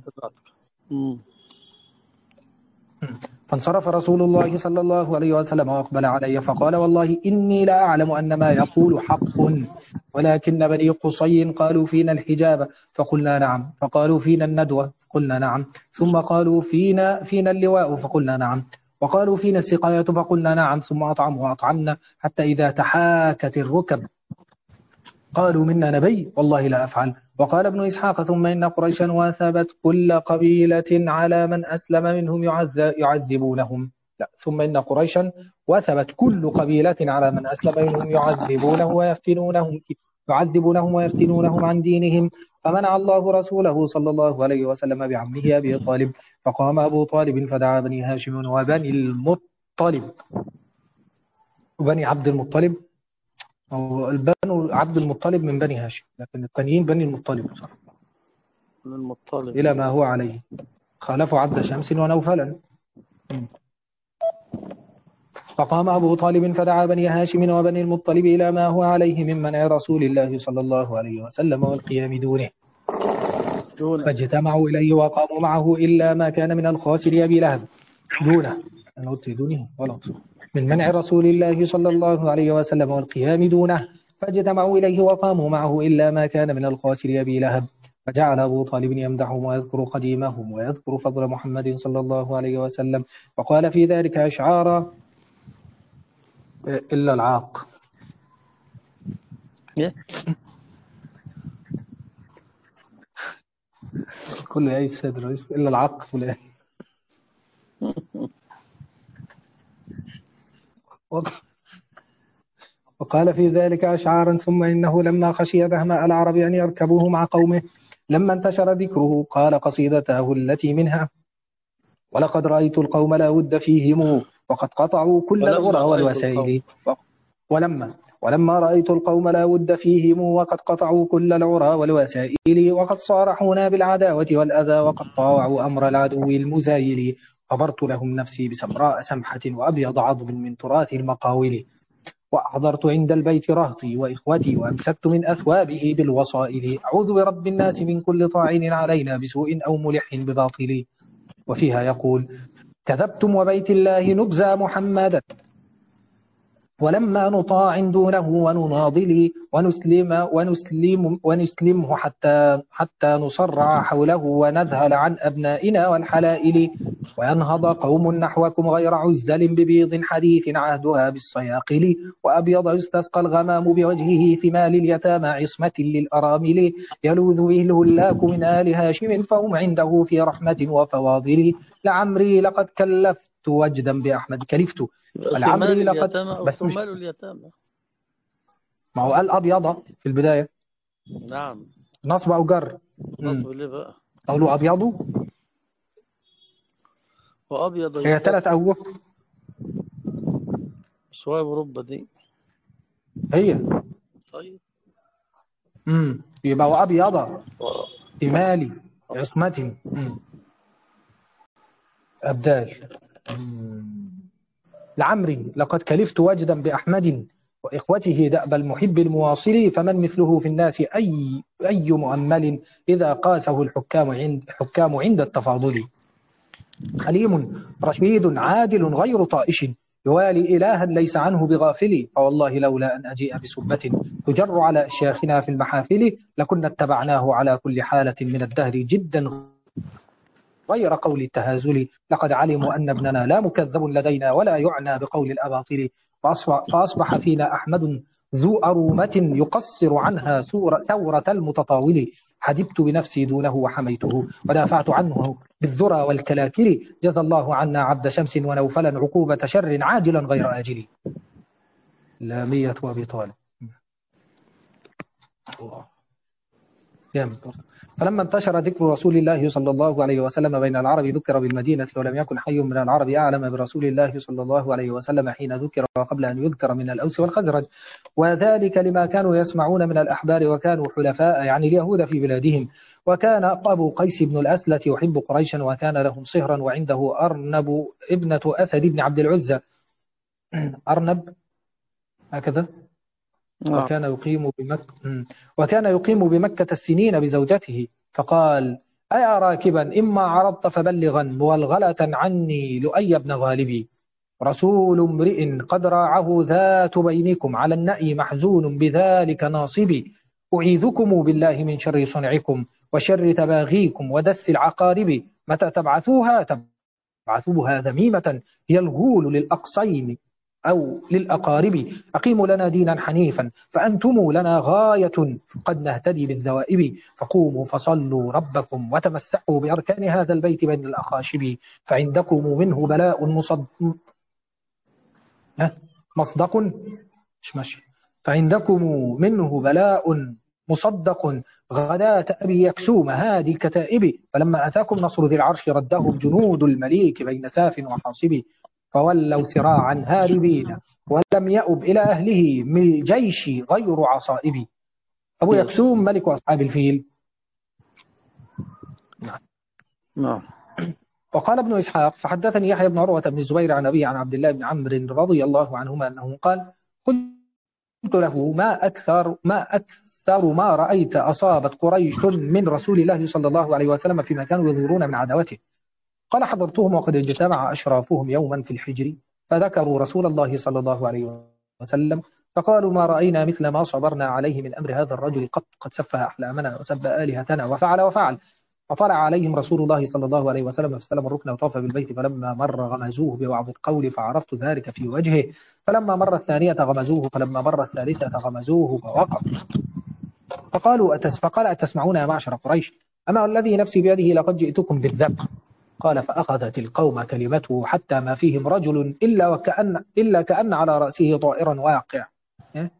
فانصرف رسول الله صلى الله عليه وسلم وأقبل علي فقال والله إني لا أعلم أن ما يقول حق ولكن بني قصي قالوا فينا الحجاب فقلنا نعم فقالوا فينا الندوة قلنا نعم ثم قالوا فينا فينا اللواء فقلنا نعم وقالوا فينا السقاية فقلنا نعم ثم أطعموا وأطعمنا حتى إذا تحاكت الركب قالوا منا نبي والله لا أفعل. وقال ابن إسحاق ثم إن قريشا وثبت كل قبيلة على من أسلم منهم يعذبونهم لا ثم إن قريشا وثبت كل قبيلة على من أسلم منهم يعذبونه ويفتنونهم يعذبونهم ويفتنونهم عن دينهم فمنع الله رسوله صلى الله عليه وسلم بعمه أبي طالب فقام أبو طالب فدعا بني هاشم وبني المطلب وبني عبد المطلب أو البنو عبد المطلب من بني هاشم لكن التانيين بني المطلب صح من المطلب إلى ما هو عليه خالفوا عبد شمس ونوفلا. فقام أبو طالب فدعا بني هاشم وبني المطلب إلى ما هو عليه من منع رسول الله صلى الله عليه وسلم والقيام دونه فاجتمعوا إليه وقاموا معه إلا ما كان من الخاسر أبي لهب دونه أنا قلت دونه غلط من منع رسول الله صلى الله عليه وسلم والقيام دونه فاجتمعوا إليه وقاموا معه إلا ما كان من الخاسر أبي لهب فجعل أبو طالب يمدحهم ويذكر قديمهم ويذكر فضل محمد صلى الله عليه وسلم وقال في ذلك أشعارا إلا العاق كل أي سيد رئيس إلا العاق فلان وقال في ذلك أشعارا ثم إنه لما خشي دهماء العرب أن يركبوه مع قومه لما انتشر ذكره قال قصيدته التي منها ولقد رأيت القوم لا ود فيهم وقد قطعوا كل الغرى والوسائل ولما ولما رأيت القوم لا ود فيهم وقد قطعوا كل العرى والوسائل وقد صارحونا بالعداوة والأذى وقد طاوعوا أمر العدو المزايل خبرت لهم نفسي بسمراء سمحة وأبيض عضب من تراث المقاول وأحضرت عند البيت رهطي وإخوتي وأمسكت من أثوابه بالوصائل أعوذ برب الناس من كل طاعن علينا بسوء أو ملح بباطل. وفيها يقول كذبتم وبيت الله نبزى محمدا ولما نطاع دونه ونناضل ونسلم ونسلم ونسلمه حتى حتى نصرع حوله ونذهل عن أبنائنا والحلائل، وينهض قوم نحوكم غير عزل ببيض حديث عهدها بالصياقل، وأبيض يستسقى الغمام بوجهه ثمال اليتامى عصمة للأرامل، يلوذ به الهلاك من آل هاشم فهم عنده في رحمة وفواضل، لعمري لقد كلفت وجدا بأحمد كلفت ثمال العمري لقد اليتامى أو بس مش ثمال اليتامى. ما هو قال أبيض في البداية نعم. نصب أو جر. نصب ليه بقى؟ قولوا أبيض وأبيض هي ثلاث يستسقى. أوجه شوية وربة دي. هي طيب. امم يبقى وأبيض و- ثمالي عصمة مم. أبدال. مم. لعمري لقد كلفت وجدا بأحمد وإخوته دأب المحب المواصل، فمن مثله في الناس أي أي مؤمل إذا قاسه الحكام عند حكام عند التفاضل، حليم رشيد عادل غير طائش، يوالي إلها ليس عنه بغافل، فوالله لولا أن أجيء بسبة تجر على أشياخنا في المحافل لكنا اتبعناه على كل حالة من الدهر جدا غير قول التهازل، لقد علموا أن ابننا لا مكذب لدينا ولا يعنى بقول الأباطيل، فأصبح, فأصبح فينا أحمد ذو أرومة يقصر عنها سورة ثورة المتطاول، حدبت بنفسي دونه وحميته ودافعت عنه بالذرى والكلاكل، جزى الله عنا عبد شمس ونوفلا عقوبة شر عاجلا غير آجل. لامية وأبي طالب. الله جامد. فلما انتشر ذكر رسول الله صلى الله عليه وسلم بين العرب ذكر بالمدينة، ولم يكن حي من العرب أعلم برسول الله صلى الله عليه وسلم حين ذكر قبل أن يذكر من الأوس والخزرج، وذلك لما كانوا يسمعون من الأحبار وكانوا حلفاء يعني اليهود في بلادهم، وكان أبو قيس بن الأسلة يحب قريشا وكان لهم صهرا وعنده أرنب ابنة أسد بن عبد العزى. أرنب هكذا. نعم. وكان يقيم بمكة وكان يقيم بمكة السنين بزوجته، فقال أيا راكبا إما عرضت فبلغا مغلغلة عني لؤي بن غالبي، رسول امرئ قد راعه ذات بينكم على النأي محزون بذلك ناصبي، أعيذكم بالله من شر صنعكم وشر تباغيكم ودس العقارب، متى تبعثوها تبعثوها ذميمة هي الغول للأقصين أو للأقارب، أقيموا لنا دينا حنيفا فأنتم لنا غاية قد نهتدي بالذوائب، فقوموا فصلوا ربكم وتمسحوا بأركان هذا البيت بين الأخاشب، فعندكم منه بلاء مصد... مصدق مش ماشي فعندكم منه بلاء مصدق غداة أبي يكسوم هادي الكتائب، فلما أتاكم نصر ذي العرش ردهم جنود المليك بين ساف وحاصب، فولوا سراعا هاربين ولم يأب إلى أهله من الجيش غير عصائب. أبو يكسوم ملك أصحاب الفيل. نعم. وقال ابن إسحاق فحدثني يحيى بن عروة بن الزبير عن أبي عن عبد الله بن عمرو رضي الله عنهما أنه قال قلت له ما أكثر ما أكثر ما رأيت أصابت قريش من رسول الله صلى الله عليه وسلم فيما كانوا يظهرون من عداوته، قال حضرتهم وقد اجتمع أشرافهم يوما في الحجر فذكروا رسول الله صلى الله عليه وسلم فقالوا ما رأينا مثل ما صبرنا عليه من أمر هذا الرجل قد قد سفه أحلامنا وسب آلهتنا وفعل وفعل، فطلع عليهم رسول الله صلى الله عليه وسلم فاستلم الركن وطاف بالبيت، فلما مر غمزوه بوعظ القول فعرفت ذلك في وجهه، فلما مر الثانية غمزوه، فلما مر الثالثة غمزوه فوقف، فقالوا أتس فقال أتسمعون يا معشر قريش أما الذي نفسي بيده لقد جئتكم بالذبح، قال فأخذت القوم كلمته حتى ما فيهم رجل إلا وكأن إلا كأن على رأسه طائرا واقع إيه؟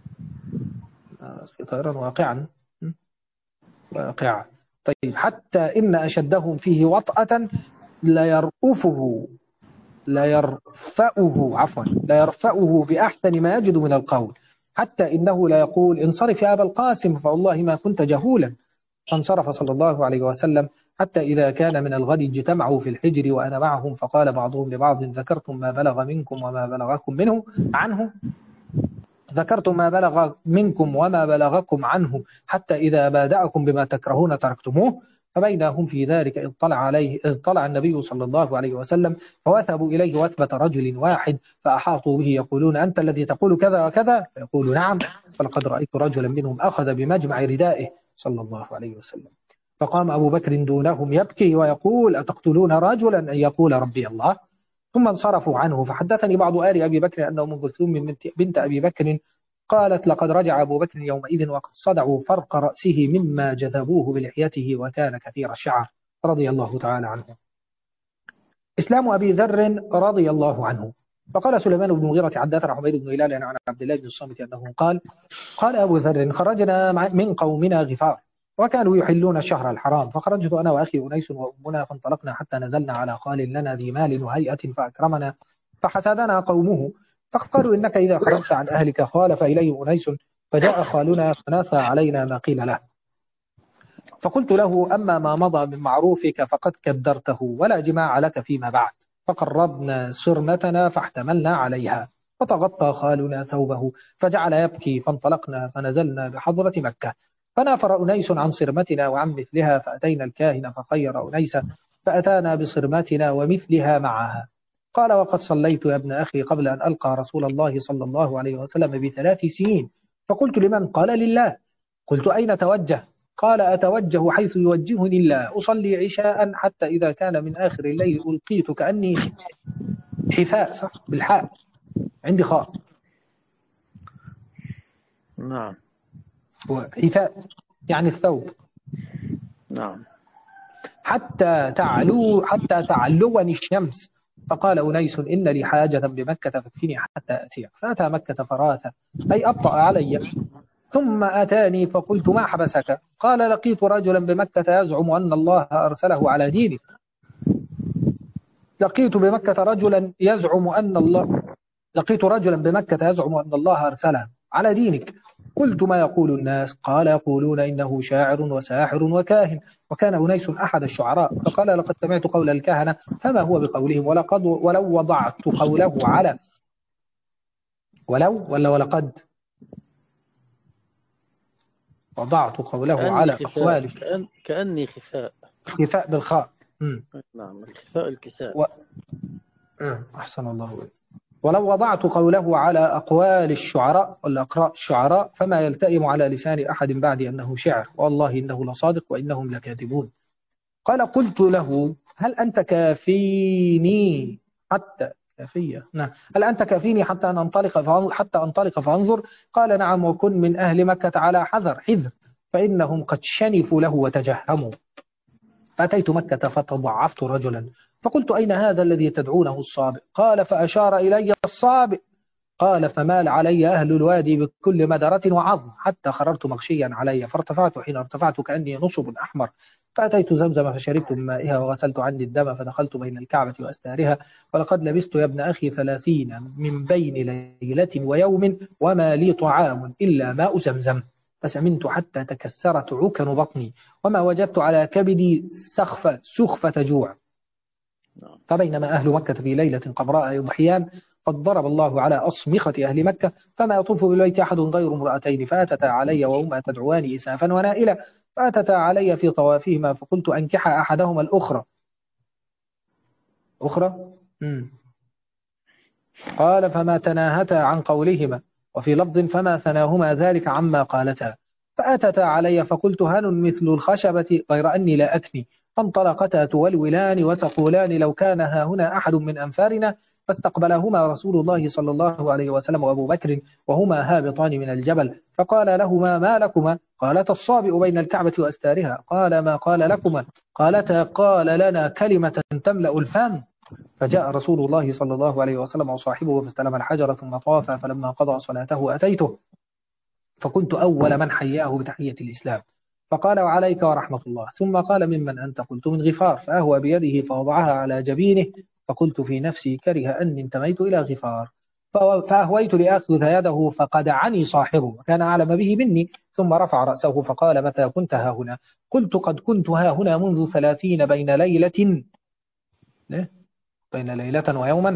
طائرا واقعا واقعا طيب حتى إن أشدهم فيه وطأة لا يرأفه لا يرفعه عفوا لا يرفعه بأحسن ما يجد من القول، حتى إنه لا يقول انصرف يا أبا القاسم فوالله ما كنت جهولا، فانصرف صلى الله عليه وسلم، حتى إذا كان من الغد اجتمعوا في الحجر وأنا معهم، فقال بعضهم لبعض ذكرتم ما بلغ منكم وما بلغكم منه عنه ذكرتم ما بلغ منكم وما بلغكم عنه حتى إذا بادأكم بما تكرهون تركتموه، فبين هم في ذلك إذ طلع عليه إذ طلع النبي صلى الله عليه وسلم فوثبوا إليه وثبة رجل واحد فأحاطوا به يقولون أنت الذي تقول كذا وكذا؟ فيقول نعم، فلقد رأيت رجلا منهم أخذ بمجمع ردائه صلى الله عليه وسلم. فقام أبو بكر دونهم يبكي ويقول أتقتلون رجلا أن يقول ربي الله؟ ثم انصرفوا عنه. فحدثني بعض آل أبي بكر أنه من كلثوم بنت أبي بكر قالت لقد رجع أبو بكر يومئذ وقد صدعوا فرق رأسه مما جذبوه بلحيته وكان كثير الشعر رضي الله تعالى عنه. إسلام أبي ذر رضي الله عنه. فقال سليمان بن المغيرة حدثنا حميد بن هلال عن عبد الله بن الصامت أنه قال قال أبو ذر خرجنا من قومنا غفار وكانوا يحلون الشهر الحرام، فخرجت أنا وأخي أنيس وأمنا فانطلقنا حتى نزلنا على خال لنا ذي مال وهيئة فأكرمنا، فحسدنا قومه فقالوا إنك إذا خرجت عن أهلك خالف إليه أنيس، فجاء خالنا فناثى علينا ما قيل له. فقلت له أما ما مضى من معروفك فقد كدرته ولا جماع لك فيما بعد. فقربنا سرمتنا فاحتملنا عليها، فتغطى خالنا ثوبه فجعل يبكي، فانطلقنا فنزلنا بحضرة مكة، فنافر أنيس عن صرمتنا وعن مثلها، فأتينا الكاهن فخير أنيسا فأتانا بصرمتنا ومثلها معها. قال وقد صليت يا ابن أخي قبل أن ألقى رسول الله صلى الله عليه وسلم بثلاث سنين. فقلت لمن؟ قال لله. قلت أين توجه؟ قال أتوجه حيث يوجهني الله، أصلي عشاء حتى إذا كان من آخر الليل ألقيت كأني حفاء، صح بالحاء عندي خاء، نعم حفاء يعني الثوب، نعم حتى تعلو حتى تعلوني الشمس. فقال أنيس إن لي حاجة بمكة فاكفني حتى أتيك. فأتى مكة فراث أي أبطأ علي، ثم أتاني فقلت ما حبسك؟ قال لقيت رجلا بمكة يزعم أن الله أرسله على دينك. لقيت بمكة رجلا يزعم أن الله لقيت رجلا بمكة يزعم أن الله أرسله على دينك. قلت ما يقول الناس؟ قال يقولون إنه شاعر وساحر وكاهن، وكان أنيس أحد الشعراء. فقال لقد سمعت قول الكهنة فما هو بقولهم، ولقد ولو وضعت قوله على ولو ولا ولقد وضعت قوله كأني على خفاء أقوال كأن كأني خفاء خفاء بالخاء. مم. نعم الخفاء الكساء. و... مم. أحسن الله إليك. ولو وضعت قوله على أقوال الشعراء ولا أقراء الشعراء فما يلتئم على لسان أحد بعد أنه شعر، والله إنه لصادق وإنهم لكاذبون. قال قلت له هل أنت كافيني حتى كافية نعم هل أنت كافيني حتى ننطلق فأن... حتى أنطلق فأنظر؟ قال نعم، وكن من أهل مكة على حذر حذر فإنهم قد شنفوا له وتجهموا. فأتيت مكة فتضعفت رجلا فقلت أين هذا الذي تدعونه الصابئ؟ قال فأشار إلي الصابئ. قال فمال علي أهل الوادي بكل مدرة وعظم حتى خررت مغشيا علي، فارتفعت حين ارتفعت كأني نصب أحمر. فأتيت زمزم فشربت من مائها وغسلت عني الدم فدخلت بين الكعبة وأستارها. ولقد لبست يا ابن أخي ثلاثين من بين ليلة ويوم وما لي طعام إلا ماء زمزم، فسمنت حتى تكسرت عكن بطني وما وجدت على كبدي سخفة سخفة جوع. فبينما أهل مكة في ليلة قبراء يضحيان قد ضرب الله على أصمخة أهل مكة فما يطوف بالبيت أحد غير امرأتين، فأتتا علي وهما تدعوان إسافا ونائلا، فأتتا علي في طوافهما فقلت أنكح أحدهما الأخرى أخرى مم. قال فما تناهتا عن قولهما، وفي لفظ فما ثناهما ذلك عما قالتا. فأتتا علي فقلت هل مثل الخشبة غير أني لا أكني. فانطلقتا تولولان وتقولان لو كان ها هنا أحد من أنفارنا. فاستقبلهما رسول الله صلى الله عليه وسلم وأبو بكر وهما هابطان من الجبل، فقال لهما ما لكما؟ قالتا الصابئ بين الكعبة وأستارها. قال ما قال لكما؟ قالتا قال لنا كلمة تملأ الفم. فجاء رسول الله صلى الله عليه وسلم وصاحبه فاستلم الحجر ثم طاف، فلما قضى صلاته أتيته فكنت أول من حياه بتحية الإسلام. فقال وعليك ورحمة الله، ثم قال ممن أنت؟ قلت من غفار، فأهوى بيده فوضعها على جبينه، فقلت في نفسي كره أني انتميت إلى غفار، فأهويت لأخذ يده فقدعني صاحبه وكان أعلم به مني، ثم رفع رأسه فقال متى كنت ها هنا؟ قلت قد كنت ها هنا منذ ثلاثين بين ليلة بين ليلة ويوما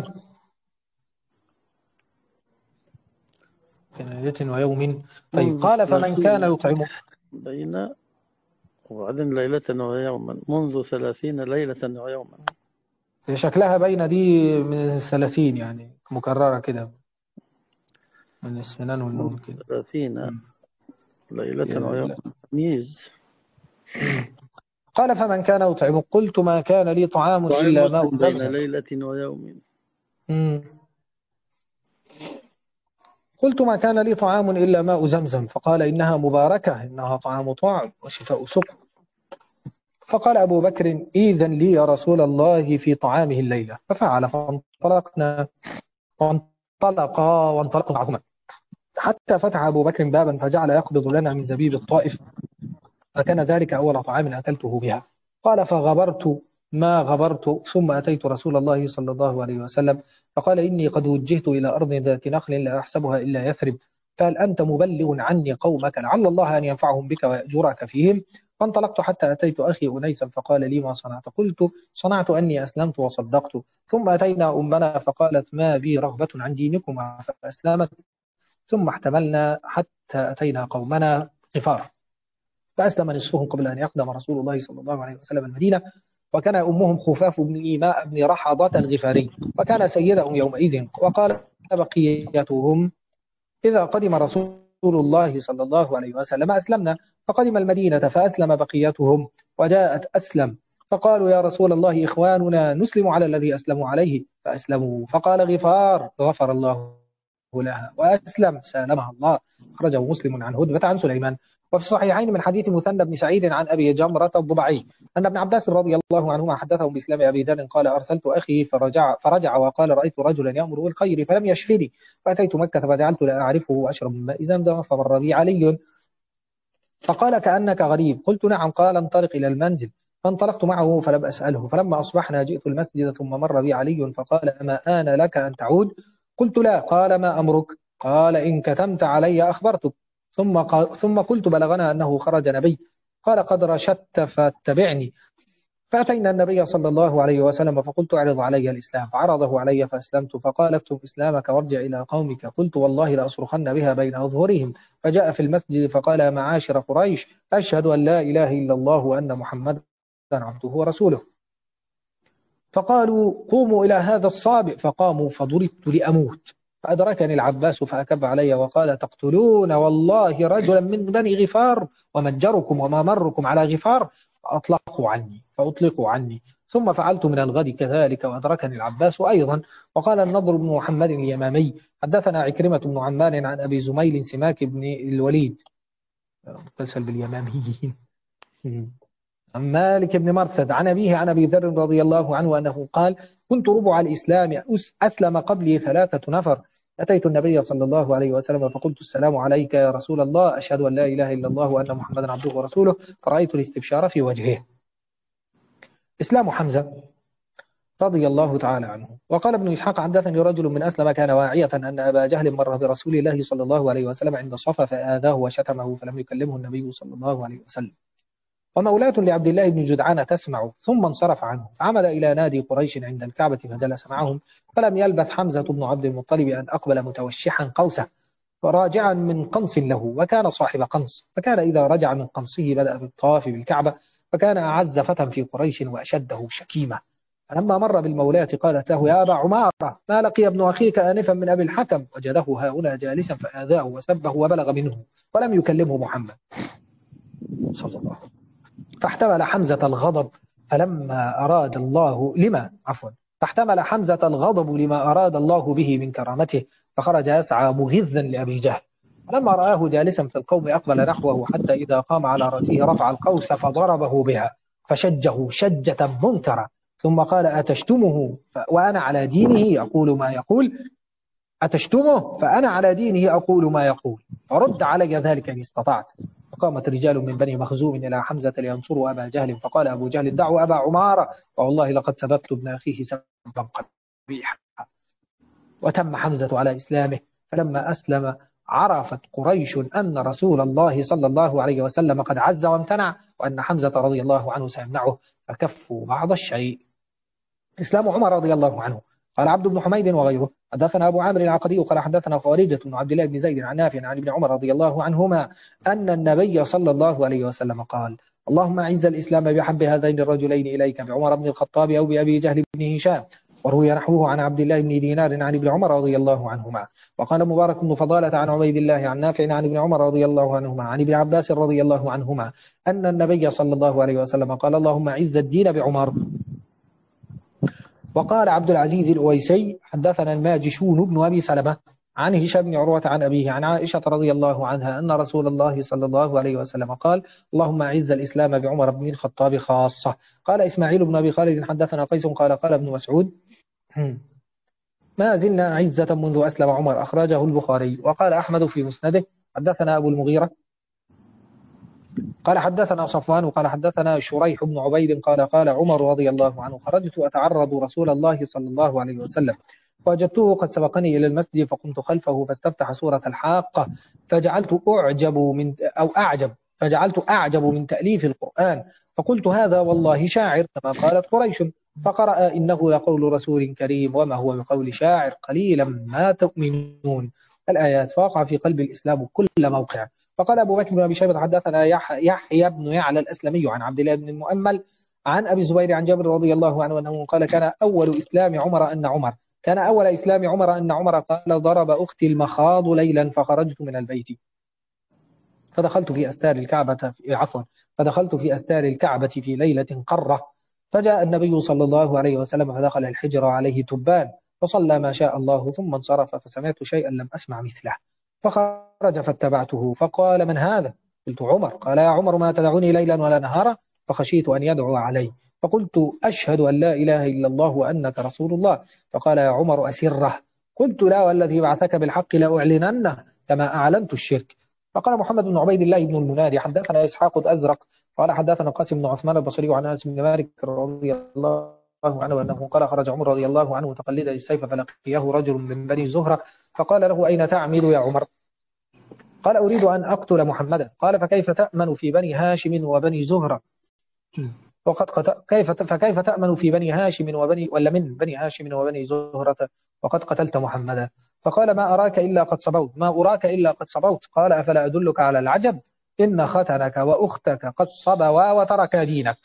بين ليلة ويوم. طيب قال فمن كان يطعمه بين وبعدين ليلة ويوما منذ ثلاثين ليلة ويوما. هي شكلها باينة دي من الثلاثين يعني مكررة كده من السنان منذ والنون كده. ثلاثين مم. ليلة يا ويوما لا. تمييز. مم. قال فمن كان يطعم قلت ما كان لي طعام طعام إلا ماء مسلم بين زمزم. ليلة ويوم. مم. قلت ما كان لي طعام إلا ماء زمزم فقال إنها مباركة إنها طعام طعم وشفاء سقم. فقال أبو بكر إذن لي يا رسول الله في طعامه الليلة ففعل فانطلقنا وانطلقا وانطلقنا معهما حتى فتح أبو بكر بابا فجعل يقبض لنا من زبيب الطائف فكان ذلك أول طعام أكلته بها. قال فغبرت ما غبرت ثم أتيت رسول الله صلى الله عليه وسلم فقال إني قد وجهت إلى أرض ذات نخل لا أحسبها إلا يثرب فهل أنت مبلغ عني قومك لعل الله أن ينفعهم بك ويأجرك فيهم. فانطلقت حتى أتيت أخي أنيسا فقال لي ما صنعت قلت صنعت أني أسلمت وصدقت. ثم أتينا أمنا فقالت ما بي رغبة عن دينكما فأسلمت. ثم احتملنا حتى أتينا قومنا غفار فأسلم نصفهم قبل أن يقدم رسول الله صلى الله عليه وسلم المدينة. وكان أمهم خفاف بن إيماء بن رحضة الغفاري وكان سيدهم يومئذ. وقال بقيتهم إذا قدم رسول الله صلى الله عليه وسلم أسلمنا. فقدم المدينة فأسلم بقيتهم وجاءت أسلم فقالوا يا رسول الله إخواننا نسلم على الذي أسلموا عليه فأسلموا. فقال غفار غفر الله لها وأسلم سالمها الله. أخرجه مسلم عن هدبة عن سليمان. وفي الصحيحين من حديث مثنى بن سعيد عن أبي جمرة الضبعي أن ابن عباس رضي الله عنهما حدثهم بإسلام أبي ذر قال أرسلت أخي فرجع, فرجع وقال رأيت رجلا يأمر بالخير فلم يشفني فأتيت مكة فجعلت لا أعرفه وأشرب من ماء زمزم فمر بي علي فقال كأنك غريب قلت نعم قال انطلق إلى المنزل فانطلقت معه فلم أسأله فلما أصبحنا جئت المسجد ثم مر بي علي فقال أما آن لك أن تعود قلت لا قال ما أمرك قال إن كتمت علي أخبرتك ثم, قال ثم قلت بلغنا أنه خرج نبي قال قد رشدت فاتبعني. فأتينا النبي صلى الله عليه وسلم فقلت اعرض علي الإسلام فعرضه علي فأسلمت فقال اكتب إسلامك وارجع إلى قومك قلت والله لأصرخن بها بين أظهرهم. فجاء في المسجد فقال معاشر قريش أشهد أن لا إله إلا الله وأن محمدا عبده ورسوله. فقالوا قوموا إلى هذا الصابئ فقاموا فضربت لأموت فأدركني العباس فأكب علي وقال تقتلون والله رجلا من بني غفار ومتجركم وما مركم على غفار فأطلقوا عني فأطلقوا عني. ثم فعلت من الغد كذلك وأدركني العباس أيضا. وقال النضر بن محمد اليمامي حدثنا عكرمة بن عمار عن أبي زميل سماك بن الوليد مسلسل باليماميين عن مالك بن مرثد عن أبيه عن أبي ذر رضي الله عنه أنه قال كنت ربع الإسلام أسلم قبلي ثلاثة نفر أتيت النبي صلى الله عليه وسلم فقلت السلام عليك يا رسول الله أشهد أن لا إله إلا الله وأن محمدا عبده ورسوله فرأيت الاستبشار في وجهه. إسلام حمزة رضي الله تعالى عنه. وقال ابن إسحاق حدثني رجل من أسلم كان واعية أن أبا جهل مر برسول الله صلى الله عليه وسلم عند الصفا فآذاه وشتمه فلم يكلمه النبي صلى الله عليه وسلم. ومولاة لعبد الله بن جدعان تسمع ثم انصرف عنه فعمد إلى نادي قريش عند الكعبة فجلس معهم فلم يلبث حمزة بن عبد المطلب أن أقبل متوشحا قوسه وراجعا من قنص له وكان صاحب قنص فكان إذا رجع من قنصه بدأ بالطواف بالكعبة فكان أعز فتى في قريش وأشده شكيمة. فلما مر بالمولاة قالت له يا أبا عمارة ما لقي ابن أخيك آنفا من أبي الحكم وجده هنا جالسا فآذاه وسبه وبلغ منه ولم يكلمه محمد صلى الله عليه وسلم. فاحتمل حمزة الغضب فلما أراد الله لما عفوا فاحتمل حمزة الغضب لما أراد الله به من كرامته فخرج يسعى مغذا لأبي جهل. فلما رآه جالسا في القوم أقبل نحوه حتى إذا قام على رأسه رفع القوس فضربه بها فشجه شجة منكرة ثم قال أتشتمه وأنا على دينه أقول ما يقول أتشتمه فأنا على دينه أقول ما يقول فرد علي ذلك إن استطعت. فقامت رجال من بني مخزوم إلى حمزة لينصروا أبا جهل فقال أبو جهل دعوا أبا عمارة والله لقد سببت ابن أخيه سبا قبيحا. وتم حمزة على إسلامه فلما أسلم عرفت قريش أن رسول الله صلى الله عليه وسلم قد عز وامتنع وأن حمزة رضي الله عنه سيمنعه فكفوا بعض الشيء. إسلام عمر رضي الله عنه. قال عبد بن حميد وغيره حدثنا أبو عامر العقدي قال حدثنا خارجة بن عبد الله بن زيد عن نافع عن ابن عمر رضي الله عنهما أن النبي صلى الله عليه وسلم قال اللهم أعز الإسلام بحب هذين الرجلين إليك بعمر بن الخطاب أو بأبي جهل بن هشام. وروي نحوه عن عبد الله بن دينار عن ابن عمر رضي الله عنهما. وقال مبارك بن فضالة عن عبيد الله عن نافع عن ابن عمر رضي الله عنهما عن ابن عباس رضي الله عنهما أن النبي صلى الله عليه وسلم قال اللهم أعز الدين بعمر. وقال عبد العزيز الأويسي حدثنا الماجشون بن أبي سلمة عن هشام بن عروة عن أبيه عن عائشة رضي الله عنها أن رسول الله صلى الله عليه وسلم قال اللهم أعز الإسلام بعمر بن الخطاب خاصة. قال إسماعيل بن أبي خالد حدثنا قيس قال قال ابن مسعود ما زلنا عزة منذ أسلم عمر أخرجه البخاري. وقال أحمد في مسنده حدثنا أبو المغيرة قال حدثنا صفوان قال حدثنا شريح بن عبيد قال قال عمر رضي الله عنه خرجت أتعرض رسول الله صلى الله عليه وسلم فوجدته قد سبقني إلى المسجد فقمت خلفه فاستفتح سورة الحاقة فجعلت أعجب من أو أعجب فجعلت أعجب من تأليف القرآن فقلت هذا والله شاعر كما قالت قريش فقرأ إنه لقول رسول كريم وما هو بقول شاعر قليلا ما تؤمنون الآيات فوقع في قلب الإسلام كل موقع. فقال أبو بكر بن أبي شيبة حدثنا يحيى بن يعلى الأسلمي عن عبد الله بن المؤمل عن أبي الزبير عن جابر رضي الله عنه أنه قال كان أول إسلام عمر أن عمر كان أول إسلام عمر أن عمر قال ضرب أختي المخاض ليلا فخرجت من البيت فدخلت في أستار الكعبة عفوا فدخلت في أستار الكعبة في ليلة قرة فجاء النبي صلى الله عليه وسلم فدخل الحجر عليه تبان فصلى ما شاء الله ثم انصرف فسمعت شيئا لم أسمع مثله فخرج فاتبعته فقال من هذا؟ قلت عمر. قال يا عمر ما تدعوني ليلا ولا نهارا فخشيت أن يدعو علي فقلت أشهد أن لا إله إلا الله وأنك رسول الله. فقال يا عمر أسره. قلت لا والذي بعثك بالحق لأعلننه كما أعلنت الشرك. فقال محمد بن عبيد الله بن المنادي حدثنا إسحاق الأزرق قال حدثنا قاسم بن عثمان البصري عن أنس بن مالك رضي الله عنه أنه قال خرج عمر رضي الله عنه متقلدا السيف فلقيه رجل من بني زهرة فقال له أين تعمل يا عمر؟ قال أريد أن أقتل محمدا. قال فكيف تأمن في بني هاشم وبني زهرة وقد قتل كيف فكيف تأمن في بني هاشم وبني ولا من بني هاشم وبني زهرة وقد قتلت محمدا؟ فقال ما أراك إلا قد صبوت ما أراك إلا قد صبوت. قال أفلا أدلك على العجب إن ختنك وأختك قد صبوا وتركا دينك.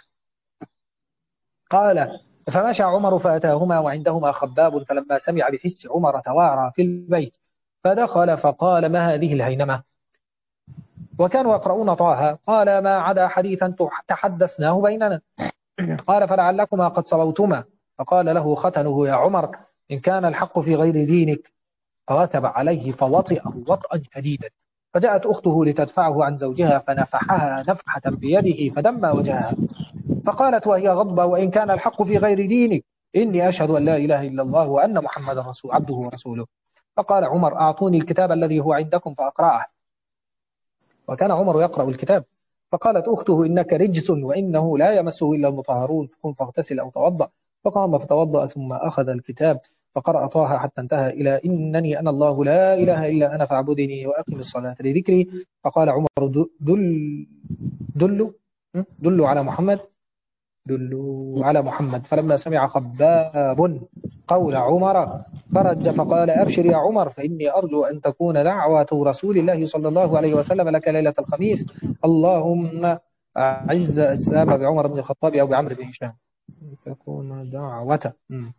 قال فمشى عمر فأتاهما وعندهما خباب فلما سمع بحس عمر توارى في البيت فدخل فقال ما هذه الهينمة وكانوا يقرؤون طه قال ما عدا حديثا تحدثناه بيننا. قال فلعلكما قد صبوتما. فقال له ختنه يا عمر إن كان الحق في غير دينك فغتب عليه فوطئه وطئا شديدا فجاءت أخته لتدفعه عن زوجها فنفحها نفحة بيده فدمى وجهها فقالت وهي غضبة وإن كان الحق في غير دينك إني أشهد أن لا إله إلا الله وأن محمد رسول عبده ورسوله. فقال عمر أعطوني الكتاب الذي هو عندكم فأقرأه. وكان عمر يقرأ الكتاب. فقالت أخته إنك رجس وإنه لا يمسه إلا المطهرون فقم فاغتسل أو توضأ. فقام فتوضأ ثم أخذ الكتاب فقرأ طه حتى انتهى إلى إنني أنا الله لا إله إلا أنا فاعبدني وأقم الصلاة لذكري. فقال عمر دل دلوا دلوا على محمد دلوا على محمد. فلما سمع خباب قول عمر فرج فقال أبشر يا عمر فإني أرجو أن تكون دعوة رسول الله صلى الله عليه وسلم لك ليلة الخميس اللهم أعز الإسلام بعمر بن الخطاب أو بعمر بن هشام تكون دعوة.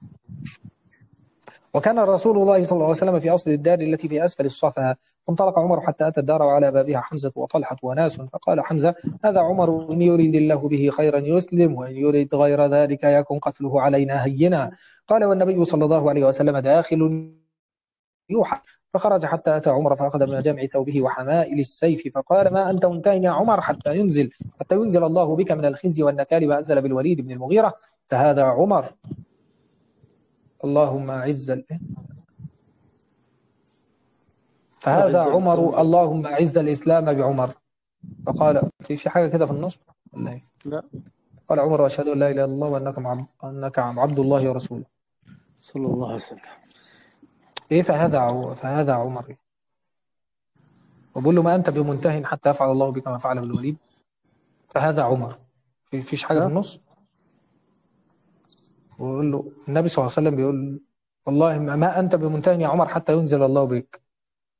وكان رسول الله صلى الله عليه وسلم في أصل الدار التي في أسفل الصفا فانطلق عمر حتى أتى الدار وعلى بابها حمزة وطلحة وناس فقال حمزة هذا عمر إن يريد الله به خيرا يسلم وإن يريد غير ذلك يكن قتله علينا هينا. قال والنبي صلى الله عليه وسلم داخل يوحى. فخرج حتى أتى عمر فأخذ من جمع ثوبه وحمائل السيف فقال ما أنت منتهي يا عمر حتى ينزل حتى ينزل الله بك من الخزي والنكال وأنزل بالوليد بن المغيرة فهذا عمر. اللهم أعز فهذا عمر اللهم أعز الإسلام بعمر. فقال في في حاجة كده في النص لا. قال عمر وأشهد أن لا إله إلا الله وأنك عبد أنك عبد الله ورسوله صلى الله عليه وسلم. إيه فهذا فهذا عمر وبقول له ما أنت بمنتهن حتى يفعل الله بك ما فعل بالوليد فهذا عمر. في فيش حاجة في النص. ويقول له النبي صلى الله عليه وسلم بيقول والله ما أنت بمنتهن يا عمر حتى ينزل الله بك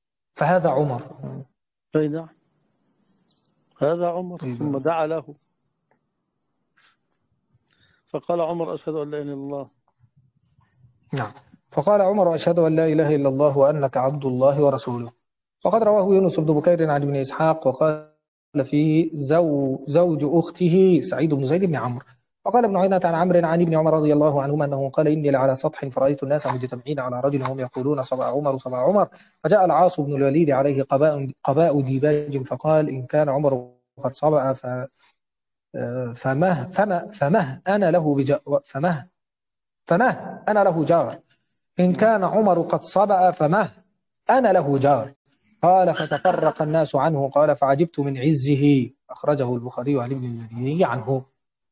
فهذا عمر. فإذا هذا عمر ثم دعا له فقال عمر أشهد أن لا إله إلا الله. نعم. فقال عمر أشهد أن لا إله إلا الله وأنك عبد الله ورسوله. وقد رواه يونس بن بكير عن ابن إسحاق وقال فيه زو زوج أخته سعيد بن زيد بن عمرو. وقال ابن عيينة عن عمرو عن ابن عمر رضي الله عنهما أنه قال إني لعلى سطح فرأيت الناس مجتمعين على رجل هم يقولون صبع عمر صبع عمر، فجاء العاص بن الوليد عليه قباء قباء ديباج فقال إن كان عمر قد صبع ف فمه فمه فمه أنا له بجا فمه فمه أنا له جار، إن كان عمر قد صبأ فمه أنا له جار. قال فتفرق الناس عنه. قال فعجبت من عزه. أخرجه البخاري عن ابن المديني عنه.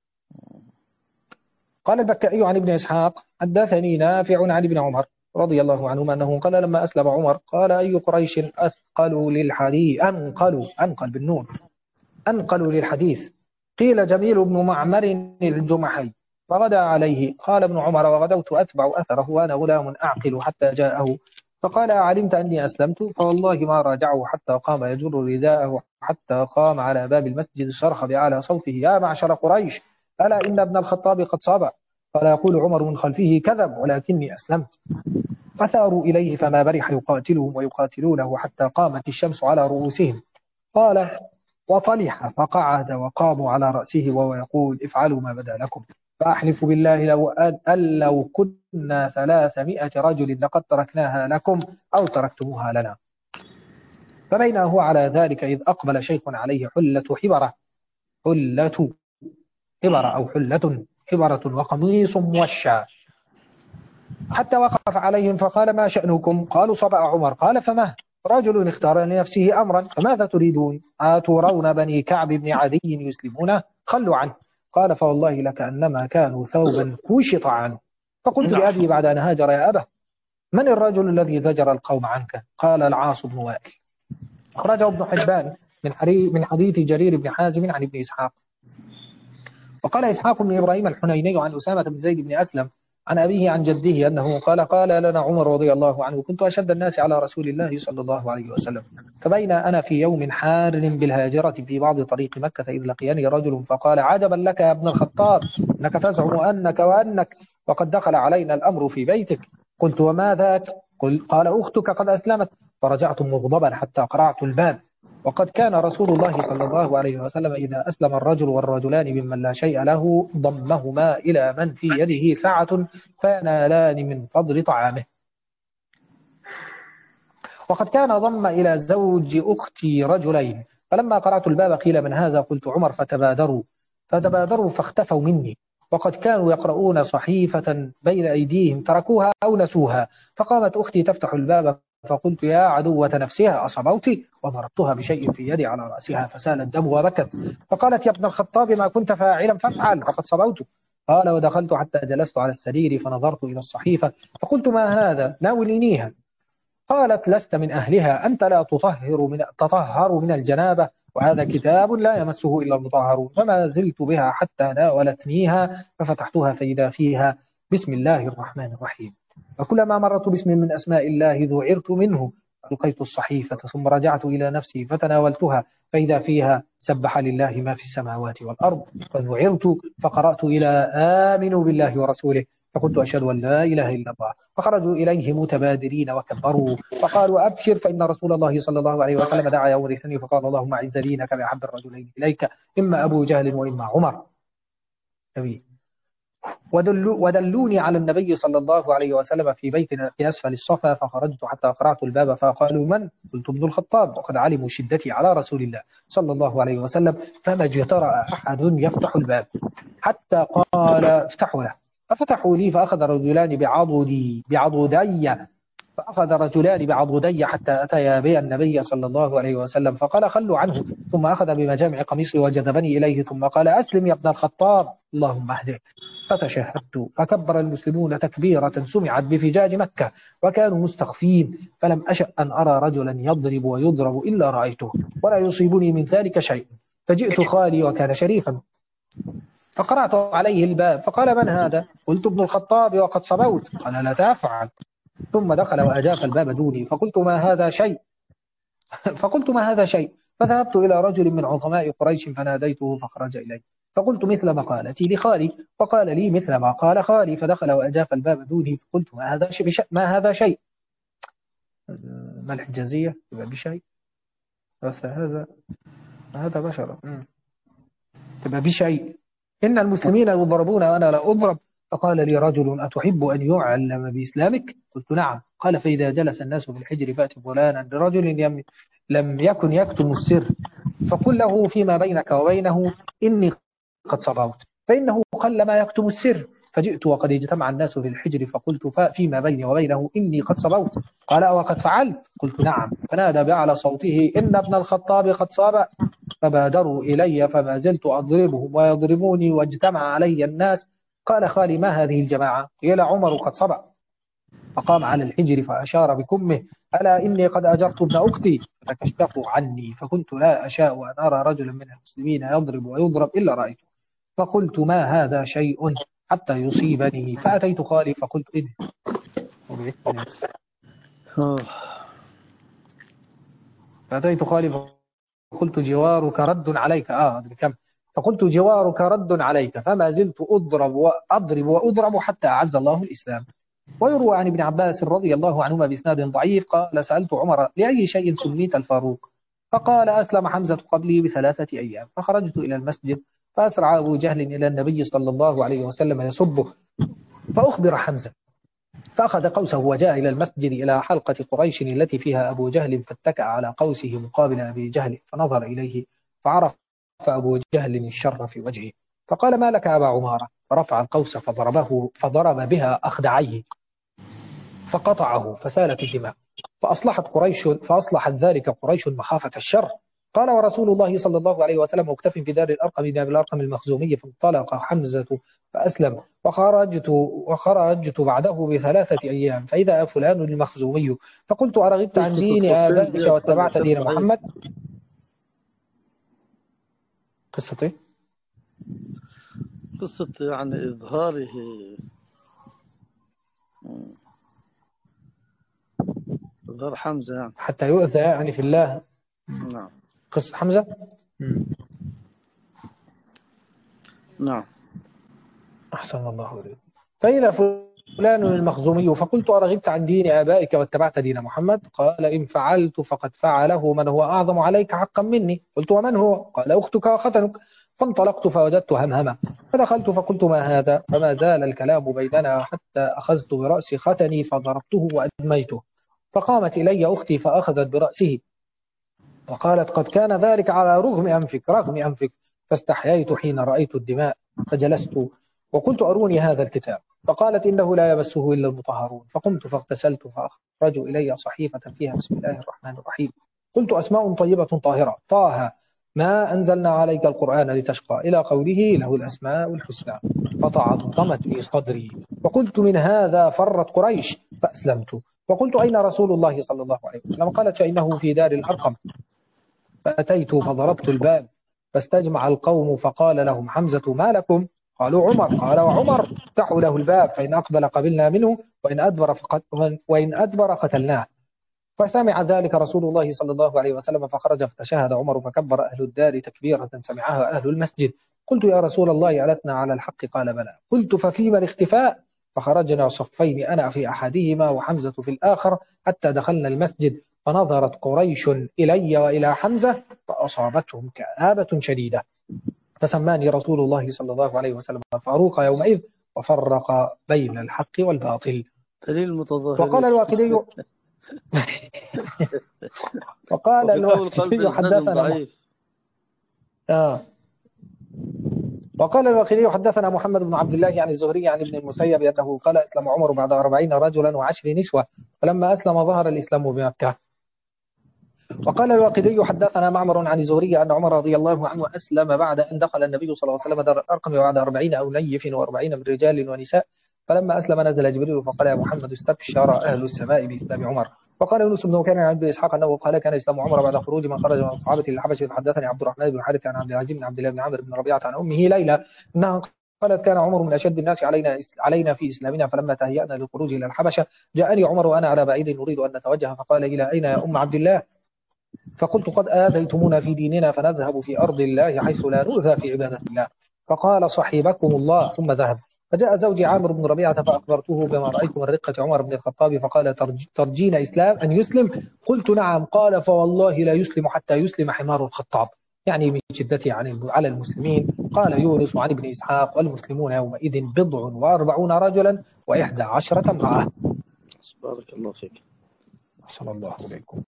قال البكائي عن ابن إسحاق حدثني نافع عن ابن عمر رضي الله عنهما أنه قال لما أسلم عمر قال أي قريش أثقلوا للحديث أنقلوا أنقل بالنون أنقلوا للحديث. قيل جميل بن معمر الجمحي فغدا عليه. قال ابن عمر وغدوت أتبع أثره وأنا غلام أعقل حتى جاءه فقال أعلمت أني أسلمت؟ فوالله ما راجعه حتى قام يجر رداءه حتى قام على باب المسجد صرخ بأعلى صوته يا معشر قريش ألا إن ابن الخطاب قد صاب. فلا يقول عمر من خلفه كذب ولكني أسلمت. فثاروا إليه فما برح يقاتلهم ويقاتلونه حتى قامت الشمس على رؤوسهم. قال وطلح فقعد وقاموا على رأسه وهو يقول افعلوا ما بدا لكم. فأحلف بالله لو أن لو كنا ثلاثمائة رجل لقد تركناها لكم أو تركتموها لنا. فبينه هو على ذلك إذ أقبل شيخ عليه حلة حبرة حلة حبرة أو حلة حبرة وقميص موشى حتى وقف عليهم فقال ما شأنكم؟ قالوا صبأ عمر. قال فما؟ رجل اختار لنفسه أمرا فماذا تريدون؟ أترون بني كعب بن عدي يسلمونه؟ خلوا عنه. قال فوالله لكأنما كانوا ثوبا كوشط عنه. فقلت لأبي بعد أن هاجر يا أبا من الرجل الذي زجر القوم عنك؟ قال العاص بن وائل. أخرجه ابن حبان من من حديث جرير بن حازم عن ابن إسحاق. وقال إسحاق بن إبراهيم الحنيني عن أسامة بن زيد بن أسلم عن أبيه عن جده أنه قال قال لنا عمر رضي الله عنه كنت أشد الناس على رسول الله صلى الله عليه وسلم فبين أنا في يوم حار بالهاجرة في بعض طريق مكة إذ لقيني رجل فقال عجبا لك يا ابن الخطاب أنك تزعم أنك وأنك وقد دخل علينا الأمر في بيتك. قلت وما ذاك؟ قال أختك قد أسلمت. فرجعت مغضبا حتى قرعت الباب. وقد كان رسول الله صلى الله عليه وسلم إذا أسلم الرجل والرجلان ممن لا شيء له ضمهما إلى من في يده سعة فينالان من فضل طعامه. وقد كان ضم إلى زوج أختي رجلين فلما قرأت الباب قيل من هذا؟ قلت عمر فتبادروا فتبادروا فاختفوا مني. وقد كانوا يقرؤون صحيفة بين أيديهم تركوها أو نسوها. فقامت أختي تفتح الباب فقلت يا عدوة نفسها أصبوتي؟ وضربتها بشيء في يدي على رأسها فسال الدم وبكت. فقالت يا ابن الخطاب ما كنت فاعلا فافعل فقد صبوت. قال ودخلت حتى جلست على السرير فنظرت إلى الصحيفة فقلت ما هذا؟ ناولينيها. قالت لست من أهلها أنت لا تطهر من تطهر من الجنابة وهذا كتاب لا يمسه إلا المطهرون. فما زلت بها حتى ناولتنيها ففتحتها فإذا فيها بسم الله الرحمن الرحيم. فكلما مررت باسم من أسماء الله ذعرت منه. ألقيت الصحيفة ثم رجعت إلى نفسي فتناولتها فإذا فيها سبح لله ما في السماوات والأرض. فذعرت فقرأت إلى آمنوا بالله ورسوله فقلت أشهد أن لا إله إلا الله. فخرجوا إليه متبادرين وكبروا فقالوا أبشر فإن رسول الله صلى الله عليه وسلم دعا يوم الاثنين فقال اللهم أعز دينك بأحب الرجلين إليك إما أبو جهل وإما عمر. ودلو ودلوني على النبي صلى الله عليه وسلم في بيت في أسفل الصفا فخرجت حتى قرأت الباب فقالوا من؟ قلت ابن الخطاب. وقد علموا شدتي على رسول الله صلى الله عليه وسلم فما اجترأ أحد يفتح الباب حتى قال افتحوا له. ففتحوا لي فأخذ رجلان بعضدي بعضدي فأخذ رجلان بعضدي حتى أتيا بي النبي صلى الله عليه وسلم فقال خلوا عنه. ثم أخذ بمجامع قميصي وجذبني إليه ثم قال أسلم يا ابن الخطاب اللهم اهدك. فتشهدت فكبر المسلمون تكبيرة سمعت بفجاج مكة وكانوا مستخفين فلم أشأ أن أرى رجلا يضرب ويضرب إلا رأيته ولا يصيبني من ذلك شيء. فجئت خالي وكان شريفا فقرأت عليه الباب فقال من هذا؟ قلت ابن الخطاب وقد صبوت. قال لا تفعل. ثم دخل وأجاف الباب دوني فقلت ما هذا شيء فقلت ما هذا شيء فذهبت إلى رجل من عظماء قريش فناديته فخرج إلي فقلت مثل مقالتي لخالي، وقال لي مثل ما قال خالي، فدخل وأجاف الباب دوني. فقلت ما هذا شيء بش... ما هذا شيء ما الحجازية يبقى بشيء، بس هذا هذا بشر مم. تبقى بشيء. إن المسلمين يضربون وأنا لا أضرب. فقال لي رجل أتحب أن يعلم بإسلامك؟ قلت نعم. قال فإذا جلس الناس في الحجر فأت فلانا لرجل يم... لم يكن يكتم السر، فقل له فيما بينك وبينه إني قد صبوت، فإنه قل ما يكتم السر. فجئت وقد اجتمع الناس في الحجر فقلت فيما بيني وبينه إني قد صبوت. قال وقد فعلت؟ قلت نعم. فنادى بأعلى صوته إن ابن الخطاب قد صاب. فبادروا إلي فما زلت أضربهم ويضربوني واجتمع علي الناس. قال خالي ما هذه الجماعة؟ قيل عمر قد صبأ. فقام على الحجر فأشار بكمه ألا إني قد أجرت ابن أختي. فكشفوا عني فكنت لا أشاء أن أرى رجلا من المسلمين يضرب ويضرب إلا رأيته، فقلت ما هذا شيء حتى يصيبني. فأتيت خالي فقلت إذ فأتيت خالي فقلت جوارك رد عليك آه كم فقلت جوارك رد عليك. فما زلت أضرب وأضرب وأضرب حتى أعز الله الإسلام. ويروى عن ابن عباس رضي الله عنهما بإسناد ضعيف قال سألت عمر لأي شيء سميت الفاروق؟ فقال أسلم حمزة قبلي بثلاثة أيام. فخرجت إلى المسجد فأسرع أبو جهل إلى النبي صلى الله عليه وسلم يسبه، فأخبر حمزة، فأخذ قوسه وجاء إلى المسجد إلى حلقة قريش التي فيها أبو جهل، فاتكأ على قوسه مقابل أبي جهل فنظر إليه فعرف أبو جهل الشر في وجهه، فقال ما لك أبا عمارة؟ فرفع القوس فضربه فضرب بها أخدعيه فقطعه فسالت الدماء، فأصلحت قريش فأصلحت ذلك قريش مخافة الشر. قال ورسول الله صلى الله عليه وسلم مكتف في دار الأرقم بن أبي الأرقم المخزومي، فانطلق حمزة فأسلم، وخرجت وخرجت بعده بثلاثة أيام فإذا فلان المخزومي، فقلت أرغبت عن قصة دين الطفيل آبائك دي واتبعت شيخ دين ضعيف. محمد. قصة إيه؟ قصة يعني إظهاره إظهار حمزة يعني. حتى يؤذى يعني في الله. نعم قصة حمزة. مم. نعم. أحسن الله إليك. فإذا فلان المخزومي، فقلت أرغبت عن دين آبائك واتبعت دين محمد؟ قال إن فعلت فقد فعله من هو أعظم عليك حقا مني. قلت ومن هو؟ قال أختك وختنك. فانطلقت فوجدت همهمة فدخلت فقلت ما هذا؟ فما زال الكلام بيننا حتى أخذت برأس ختني فضربته وأدميته، فقامت إلي أختي فأخذت برأسه وقالت قد كان ذلك على رغم أنفك رغم أنفك. فاستحييت حين رأيت الدماء فجلست وقلت أروني هذا الكتاب، فقالت إنه لا يمسه إلا المطهرون. فقمت فاغتسلت فأخرجوا إلي صحيفة فيها بسم الله الرحمن الرحيم. قلت أسماء طيبة طاهرة، طه ما أنزلنا عليك القرآن لتشقى إلى قوله له الأسماء الحسنى، فتعظمت في صدري وقلت من هذا فرت قريش فأسلمت. وقلت أين رسول الله صلى الله عليه وسلم؟ قالت فإنه في دار الأرقم. فأتيت فضربت الباب فاستجمع القوم فقال لهم حمزة ما لكم؟ قالوا عمر. قال وعمر افتحوا له الباب فإن أقبل قبلنا منه وإن أدبر, فقد وإن أدبر قتلناه. فسمع ذلك رسول الله صلى الله عليه وسلم فخرج فتشهد عمر فكبر أهل الدار تكبيرة سمعها أهل المسجد. قلت يا رسول الله ألسنا على الحق؟ قال بلى. قلت ففيما الاختفاء؟ فخرجنا صفين أنا في أحدهما وحمزة في الآخر حتى دخلنا المسجد، فنظرت قريش إلي وإلى حمزة فأصابتهم كآبة شديدة، فسماني رسول الله صلى الله عليه وسلم الفاروق يومئذ وفرق بين الحق والباطل. دليل المتظاهرين. وقال الواقدي وقال الواقدي حدثنا آه. وقال الواقدي حدثنا محمد بن عبد الله عن الزهري عن ابن المسيب أنه قال أسلم عمر بعد أربعين رجلا وعشر نسوة، فلما أسلم ظهر الإسلام بمكة. وقال الواقدي حدثنا معمر عن الزهري أن عمر رضي الله عنه أسلم بعد أن دخل النبي صلى الله عليه وسلم دار الأرقم بعد أربعين أو نيف وأربعين من رجال ونساء، فلما أسلم نزل جبريل فقال يا محمد استبشر أهل السماء بإسلام عمر. وقال يونس بن كان عن ابي اسحاق انه قال كان اسلام عمر بعد خروج من خرج من الصحابه للحبشه. حدثني عبد الرحمن بن حارث عن عبد العزيز بن عبد الله بن عمرو بن ربيعه عن امه ليلى انها قالت كان عمر من اشد الناس علينا علينا في اسلامنا، فلما تهيأنا للخروج الى الحبشه جاءني عمر وانا على بعيد نريد ان نتوجه، فقال الى اين يا ام عبد الله؟ فقلت قد آذيتمونا في ديننا فنذهب في أرض الله حيث لا نؤذى في عبادة الله. فقال صحيبكم الله ثم ذهب. فجاء زوجي عامر بن ربيعة فأخبرته بما رأيت من رقة عمر بن الخطاب فقال ترج- ترجين إسلام أن يسلم؟ قلت نعم. قال فوالله لا يسلم حتى يسلم حمار الخطاب، يعني من شدته عن على المسلمين. قال يونس عن ابن إسحاق والمسلمون يومئذ بضع وأربعون رجلا وإحدى عشرة امرأة. بارك الله فيك. أحسن الله إليكم.